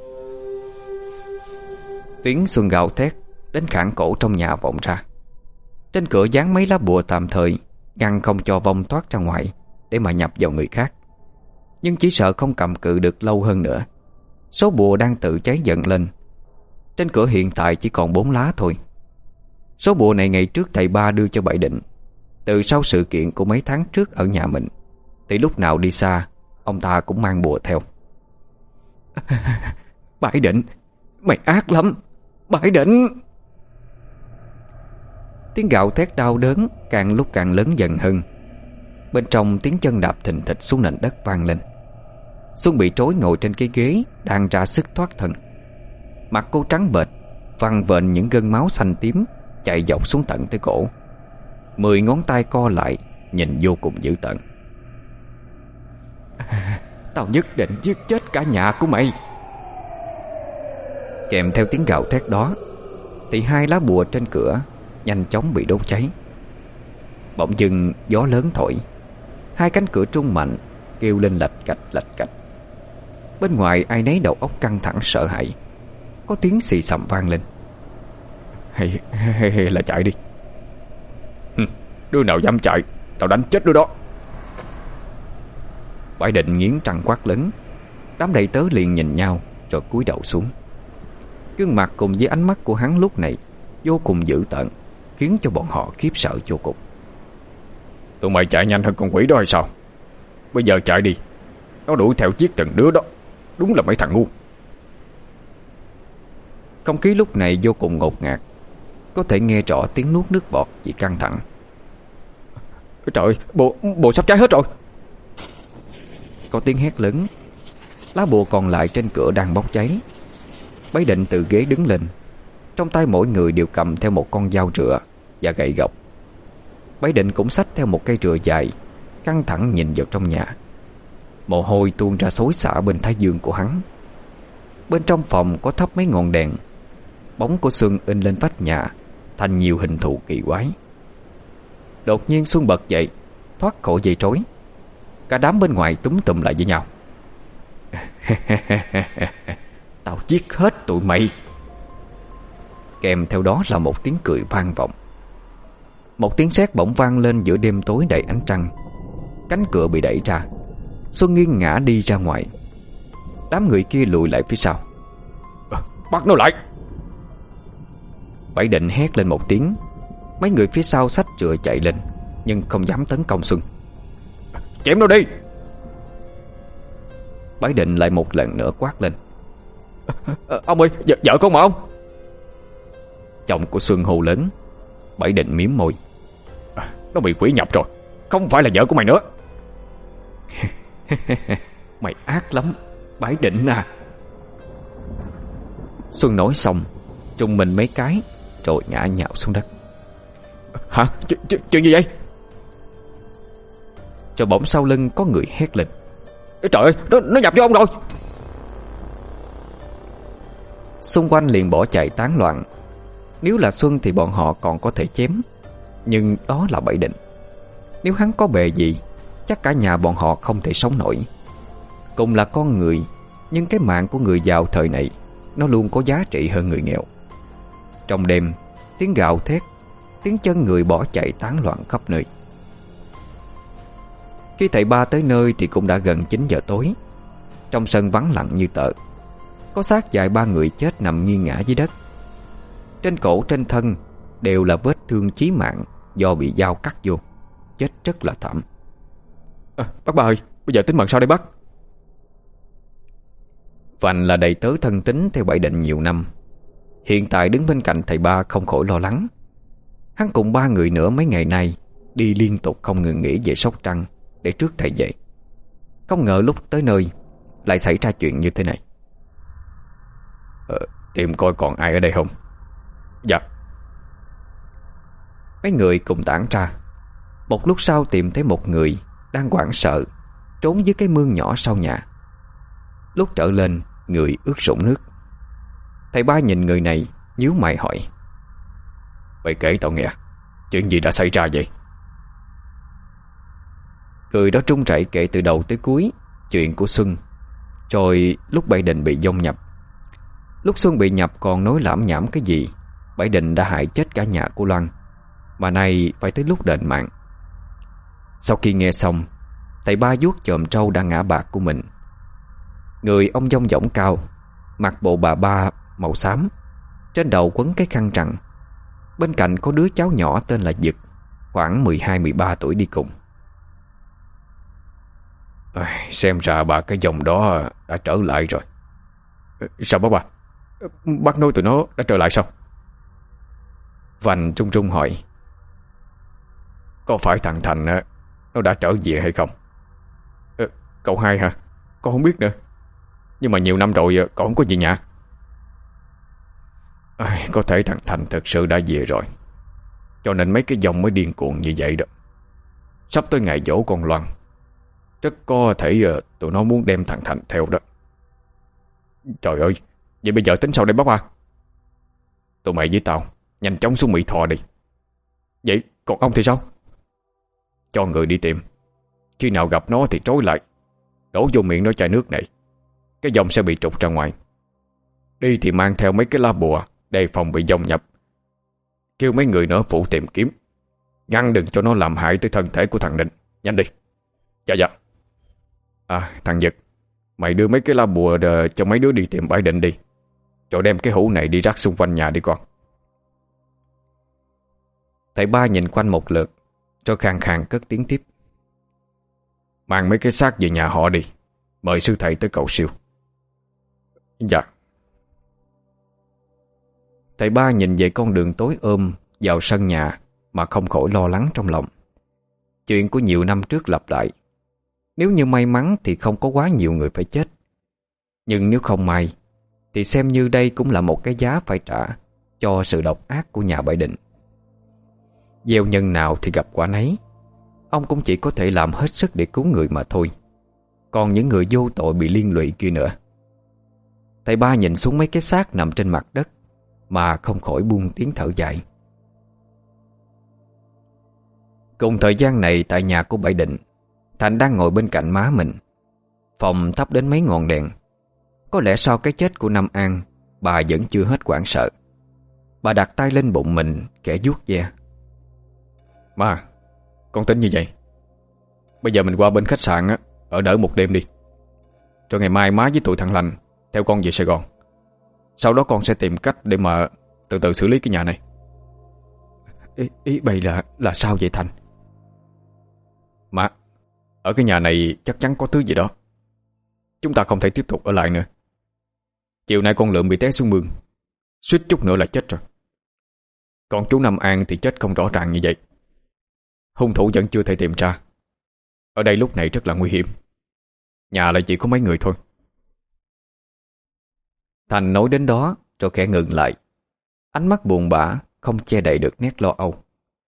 Tiếng Xuân gào thét đến khản cổ trong nhà vọng ra. Trên cửa dán mấy lá bùa tạm thời, ngăn không cho vong thoát ra ngoài để mà nhập vào người khác. Nhưng chỉ sợ không cầm cự được lâu hơn nữa. Số bùa đang tự cháy dần lên. Trên cửa hiện tại chỉ còn 4 lá thôi. Số bùa này ngày trước thầy Ba đưa cho Bảy Định, từ sau sự kiện của mấy tháng trước ở nhà mình, thì lúc nào đi xa ông ta cũng mang bùa theo. Bảy Định, mày ác lắm. Bảy Định. Tiếng gào thét đau đớn càng lúc càng lớn dần hơn. Bên trong tiếng chân đạp thình thịch xuống nền đất vang lên. Xuân bị trói ngồi trên cái ghế, đang ra sức thoát thân. Mặt cô trắng bệch, vằn vện những gân máu xanh tím chạy dọc xuống tận tới cổ. 10 ngón tay co lại, nhìn vô cùng dữ tợn. Tao nhất định giết chết cả nhà của mày. Kèm theo tiếng gào thét đó thì 2 lá bùa trên cửa nhanh chóng bị đốt cháy. Bỗng dưng gió lớn thổi, 2 cánh cửa trung mạnh kêu lên lạch cạch lạch cạch. Bên ngoài ai nấy đầu óc căng thẳng sợ hãi. Có tiếng xì xầm vang lên. Hay là chạy đi. Đứa nào dám chạy, tao đánh chết đứa đó. Bảy Định nghiến răng quát lớn. Đám đầy tớ liền nhìn nhau rồi cúi đầu xuống. Gương mặt cùng với ánh mắt của hắn lúc này vô cùng dữ tợn, khiến cho bọn họ khiếp sợ vô cùng. Tụi mày chạy nhanh hơn con quỷ đó hay sao? Bây giờ chạy đi, nó đuổi theo giết từng đứa đó. Đúng là mấy thằng ngu. Không khí lúc này vô cùng ngột ngạt. Có thể nghe rõ tiếng nuốt nước bọt vì căng thẳng. Trời ơi, bùa sắp cháy hết rồi. Có tiếng hét lớn. Lá bùa còn lại trên cửa đang bốc cháy. Bảy Định từ ghế đứng lên. Trong tay mỗi người đều cầm theo một con dao rựa và gậy gộc. Bảy Định cũng xách theo một cây rựa dài, căng thẳng nhìn vào trong nhà. Mồ hôi tuôn ra xối xả bên thái dương của hắn. Bên trong phòng có thắp mấy ngọn đèn. Bóng của Xuân in lên vách nhà thành nhiều hình thù kỳ quái. Đột nhiên Xuân bật dậy, thoát khỏi dây trói. Cả đám bên ngoài túm tụm lại với nhau. Tao giết hết tụi mày. Kèm theo đó là một tiếng cười vang vọng. Một tiếng sét bỗng vang lên giữa đêm tối đầy ánh trăng. Cánh cửa bị đẩy ra. Xuân nghiêng ngã đi ra ngoài. Đám người kia lùi lại phía sau. Bắt nó lại. Bảy Định hét lên một tiếng. Mấy người phía sau xách rựa chạy lên, nhưng không dám tấn công Xuân. Chém nó đi. Bảy Định lại một lần nữa quát lên. Ông ơi, vợ con mà ông. Chồng của Xuân hô lớn. Bảy Định mím môi. Nó bị quỷ nhập rồi, không phải là vợ của mày nữa. Mày ác lắm, Bảy Định à. Xuân nói xong trùng mình mấy cái rồi ngã nhào xuống đất. Hả? Chuyện gì vậy? Cho bỗng sau lưng có người hét lên. Trời ơi, nó nhập vô ông rồi. Xung quanh liền bỏ chạy tán loạn. Nếu là Xuân thì bọn họ còn có thể chém, nhưng đó là Bảy Định. Nếu hắn có bề gì, chắc cả nhà bọn họ không thể sống nổi. Cùng là con người, nhưng cái mạng của người giàu thời này nó luôn có giá trị hơn người nghèo. Trong đêm, tiếng gào thét, tiếng chân người bỏ chạy tán loạn khắp nơi. Khi thầy Ba tới nơi thì cũng đã gần 9 giờ tối. Trong sân vắng lặng như tờ. Có xác vài 3 người chết nằm nghiêng ngã dưới đất. Trên cổ trên thân đều là vết thương chí mạng do bị dao cắt vô. Chết rất là thảm. Bác Ba ơi, bây giờ tính bằng sao đây bác? Vành là đầy tớ thân tín theo Bảy Định nhiều năm. Hiện tại đứng bên cạnh thầy Ba không khỏi lo lắng. Hắn cùng 3 người nữa mấy ngày nay đi liên tục không ngừng nghỉ về Sóc Trăng để trước thầy dậy. Không ngờ lúc tới nơi lại xảy ra chuyện như thế này. Tìm coi còn ai ở đây không? Dạ. Mấy người cùng tản ra. Một lúc sau tìm thấy một người đang hoảng sợ trốn dưới cái mương nhỏ sau nhà. Lúc trở lên người ướt sũng nước. Thầy Ba nhìn người này nhíu mày hỏi. Mày kể tao nghe, chuyện gì đã xảy ra vậy? Người đó trung chảy kể từ đầu tới cuối chuyện của Xuân. Rồi lúc Bảy Định bị dông nhập. Lúc Xuân bị nhập còn nói lảm nhảm cái gì Bảy Định đã hại chết cả nhà của Loan, mà nay phải tới lúc đền mạng. Sau khi nghe xong, thầy Ba vuốt chòm trâu đang ngã bạc của mình. Người ông dông dỏng cao, mặc bộ bà ba màu xám, trên đầu quấn cái khăn trằn. Bên cạnh có đứa cháu nhỏ tên là Dực, khoảng 12-13 tuổi đi cùng. Xem ra bà cái dòng đó đã trở lại rồi. Sao bác bà? Bác nói tụi nó đã trở lại sao? Vành trung trung hỏi. Có phải thằng Thành nó đã trở về hay không? Cậu hai hả? Con không biết nữa. Nhưng mà nhiều năm rồi cậu không có về nhà. Có thể thằng Thành thật sự đã về rồi, cho nên mấy cái dòng mới điên cuồng như vậy đó. Sắp tới ngày giỗ con Loan, rất có thể tụi nó muốn đem thằng Thành theo đó. Trời ơi, vậy bây giờ tính sao đây bác ba? Tụi mày với tao nhanh chóng xuống Mỹ Tho đi. Vậy còn ông thì sao? Cho người đi tìm. Khi nào gặp nó thì trối lại, đổ vô miệng nó chai nước này, cái dòng sẽ bị trục ra ngoài. Đi thì mang theo mấy cái lá bùa đề phòng bị dòng nhập. Kêu mấy người nữa phụ tìm kiếm, ngăn đừng cho nó làm hại tới thân thể của thằng Định. Nhanh đi. Dạ dạ. Thằng Nhật, mày đưa mấy cái lá bùa cho mấy đứa đi tìm Bảy Định đi, rồi đem cái hũ này đi rắc xung quanh nhà đi con. Thầy Ba nhìn quanh một lượt, rồi khàn khàn cất tiếng tiếp. Mang mấy cái xác về nhà họ đi, mời sư thầy tới cầu siêu. Dạ. Thầy Ba nhìn về con đường tối ôm vào sân nhà mà không khỏi lo lắng trong lòng. Chuyện của nhiều năm trước lặp lại. Nếu như may mắn thì không có quá nhiều người phải chết. Nhưng nếu không may thì xem như đây cũng là một cái giá phải trả cho sự độc ác của nhà Bảy Định. Gieo nhân nào thì gặp quả nấy. Ông cũng chỉ có thể làm hết sức để cứu người mà thôi. Còn những người vô tội bị liên lụy kia nữa. Thầy Ba nhìn xuống mấy cái xác nằm trên mặt đất mà không khỏi buông tiếng thở dài. Cùng thời gian này tại nhà của Bảy Định, Thành đang ngồi bên cạnh má mình. Phòng thắp đến mấy ngọn đèn. Có lẽ sau cái chết của Năm An, bà vẫn chưa hết hoảng sợ. Bà đặt tay lên bụng mình, kẻ vuốt ve. Má, con tính như vậy. Bây giờ mình qua bên khách sạn ở đỡ một đêm đi, rồi ngày mai má với tụi thằng Lành theo con về Sài Gòn. Sau đó con sẽ tìm cách để mà từ từ xử lý cái nhà này. Ý bày là sao vậy Thành? Má, ở cái nhà này chắc chắn có thứ gì đó. Chúng ta không thể tiếp tục ở lại nữa. Chiều nay con Lượm bị té xuống mương, suýt chút nữa là chết rồi. Còn chú Năm An thì chết không rõ ràng như vậy. Hung thủ vẫn chưa thể tìm ra. Ở đây lúc này rất là nguy hiểm. Nhà lại chỉ có mấy người thôi. Thành nói đến đó rồi khẽ ngừng lại. Ánh mắt buồn bã không che đậy được nét lo âu.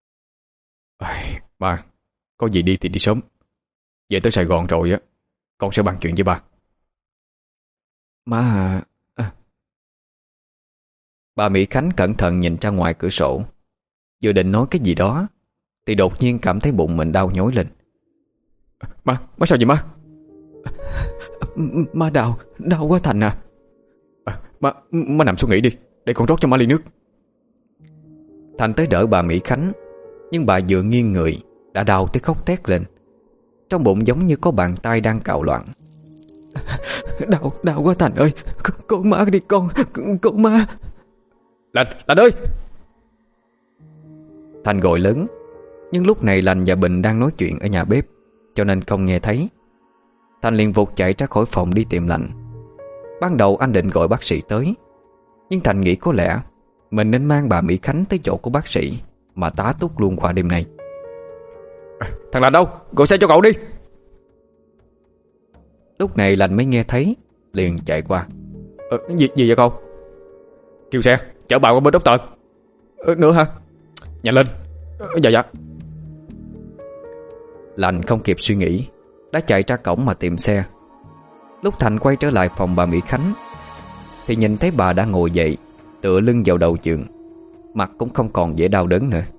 Ba, có gì đi thì đi sớm. Về tới Sài Gòn rồi con sẽ bàn chuyện với ba. Má Bà Mỹ Khánh cẩn thận nhìn ra ngoài cửa sổ. Vừa định nói cái gì đó thì đột nhiên cảm thấy bụng mình đau nhói lên. Má sao vậy má? Má đau quá Thành à. Má nằm xuống nghỉ đi, để con rót cho má ly nước. Thành tới đỡ bà Mỹ Khánh, nhưng bà vừa nghiêng người đã đau tới khóc thét lên. Trong bụng giống như có bàn tay đang cạo loạn. Đau quá Thành ơi. Con má đi con má. Lành ơi. Thành gọi lớn, nhưng lúc này Lành và Bình đang nói chuyện ở nhà bếp, cho nên không nghe thấy. Thành liền vụt chạy ra khỏi phòng đi tìm Lành. Ban đầu anh định gọi bác sĩ tới, nhưng Thành nghĩ có lẽ mình nên mang bà Mỹ Khánh tới chỗ của bác sĩ mà tá túc luôn qua đêm nay. Thằng Lành đâu? Gọi xe cho cậu đi. Lúc này Lành mới nghe thấy, liền chạy qua. Gì vậy con? Kêu xe chở bà qua bên doctor. Nữa hả? Nhanh lên. Dạ. Lành không kịp suy nghĩ, đã chạy ra cổng mà tìm xe. Lúc Thành quay trở lại phòng bà Mỹ Khánh thì nhìn thấy bà đã ngồi dậy, tựa lưng vào đầu giường. mặt cũng không còn vẻ đau đớn nữa.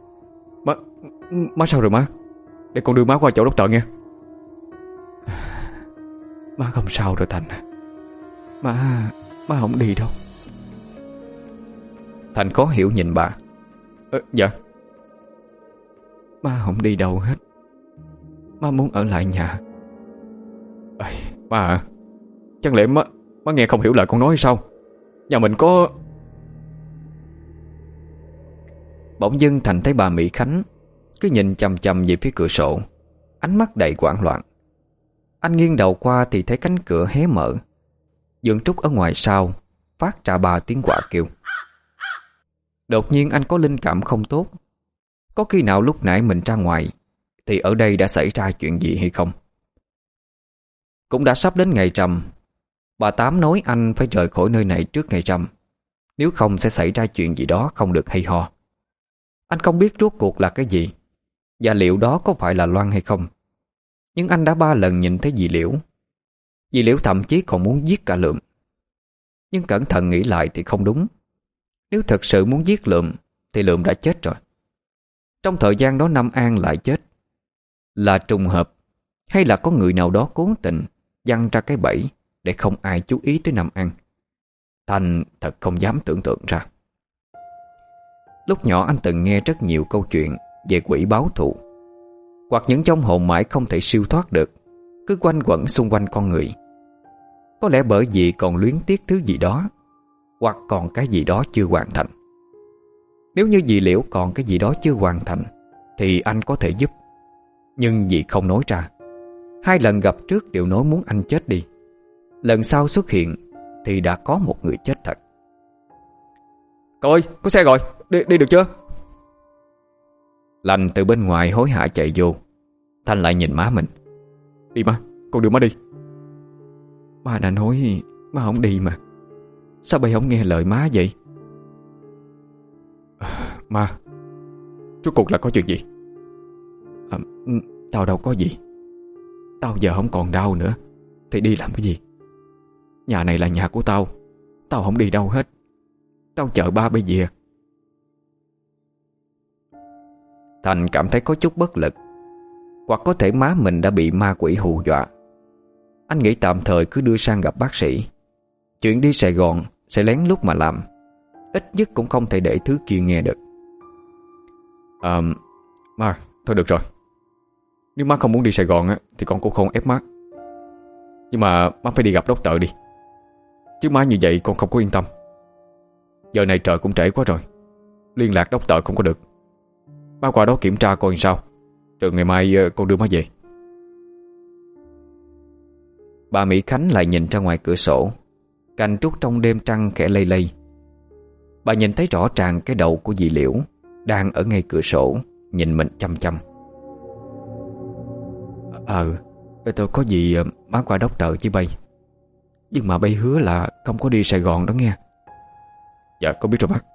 Má sao rồi má? Để con đưa má qua chỗ doctor nghe. Má không sao rồi Thành. Má không đi đâu. Thành khó hiểu nhìn bà. Dạ. Má không đi đâu hết. Má muốn ở lại nhà. Má à, chẳng lẽ má nghe không hiểu lời con nói hay sao? Nhà mình có... Bỗng dưng Thành thấy bà Mỹ Khánh cứ nhìn chằm chằm về phía cửa sổ, ánh mắt đầy hoảng loạn. Anh nghiêng đầu qua thì thấy cánh cửa hé mở. Dương Trúc ở ngoài sau phát ra 3 tiếng quạ kêu. Đột nhiên anh có linh cảm không tốt. Có khi nào lúc nãy mình ra ngoài thì ở đây đã xảy ra chuyện gì hay không? Cũng đã sắp đến ngày rằm. Bà Tám nói anh phải rời khỏi nơi này trước ngày rằm, nếu không sẽ xảy ra chuyện gì đó không được hay ho. Anh không biết rốt cuộc là cái gì, và liệu đó có phải là Loan hay không. Nhưng anh đã 3 lần nhìn thấy dì Liễu. Dì Liễu thậm chí còn muốn giết cả Lượm. Nhưng cẩn thận nghĩ lại thì không đúng. Nếu thật sự muốn giết Lượm thì Lượm đã chết rồi. Trong thời gian đó Nam An lại chết. Là trùng hợp, hay là có người nào đó cố tình giăng ra cái bẫy để không ai chú ý tới Nam An? Thành thật không dám tưởng tượng ra. Lúc nhỏ anh từng nghe rất nhiều câu chuyện về quỷ báo thù, hoặc những vong hồn mãi không thể siêu thoát được, cứ quanh quẩn xung quanh con người. Có lẽ bởi vì còn luyến tiếc thứ gì đó, hoặc còn cái gì đó chưa hoàn thành. Nếu như dì Liễu còn cái gì đó chưa hoàn thành thì anh có thể giúp. Nhưng dì không nói ra. 2 lần gặp trước đều nói muốn anh chết đi. Lần sau xuất hiện thì đã có một người chết thật. Cậu ơi, có xe rồi, đi được chưa? Lành từ bên ngoài hối hả chạy vô. Thanh lại nhìn má mình. Đi má, con đưa má đi. Má đã nói má không đi mà. Sao bây không nghe lời má vậy? Má, rốt cuộc là có chuyện gì? Tao đâu có gì. Tao giờ không còn đau nữa thì đi làm cái gì? Nhà này là nhà của tao. Tao không đi đâu hết. Tao chờ ba bây giờ. Thành cảm thấy có chút bất lực, hoặc có thể má mình đã bị ma quỷ hù dọa. Anh nghĩ tạm thời cứ đưa sang gặp bác sĩ. Chuyện đi Sài Gòn sẽ lén lút mà làm, ít nhất cũng không thể để thứ kia nghe được. Má, thôi được rồi. Nếu má không muốn đi Sài Gòn á thì con cũng không ép má. Nhưng mà má phải đi gặp doctor đi. Chứ má như vậy con không có yên tâm. Giờ này trời cũng trễ quá rồi, liên lạc doctor không có được. Má qua đó kiểm tra coi sao, rồi ngày mai con đưa má về. Bà Mỹ Khánh lại nhìn ra ngoài cửa sổ. Cành trúc trong đêm trăng khẽ lay lay. Bà nhìn thấy rõ ràng cái đầu của dì Liễu đang ở ngay cửa sổ nhìn mình chăm chăm. Tôi có gì má qua doctor chứ bay. Nhưng mà bay hứa là không có đi Sài Gòn đó nghe. Dạ con biết rồi bác.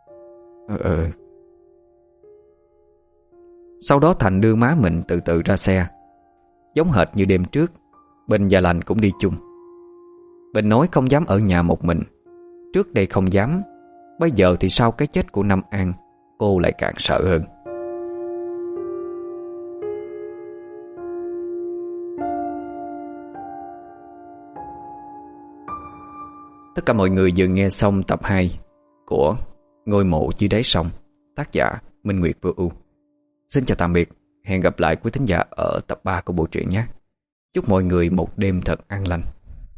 Sau đó Thành đưa má mình từ từ ra xe. Giống hệt như đêm trước, Bình và Lành cũng đi chung. Bình nói không dám ở nhà một mình. Trước đây không dám, bây giờ thì sau cái chết của Nam An, cô lại càng sợ hơn. Tất cả mọi người vừa nghe xong tập 2 của Ngôi mộ dưới đáy sông, tác giả Minh Nguyệt Vô Ưu. Xin chào tạm biệt, hẹn gặp lại quý thính giả ở tập 3 của bộ truyện nhé. Chúc mọi người một đêm thật an lành.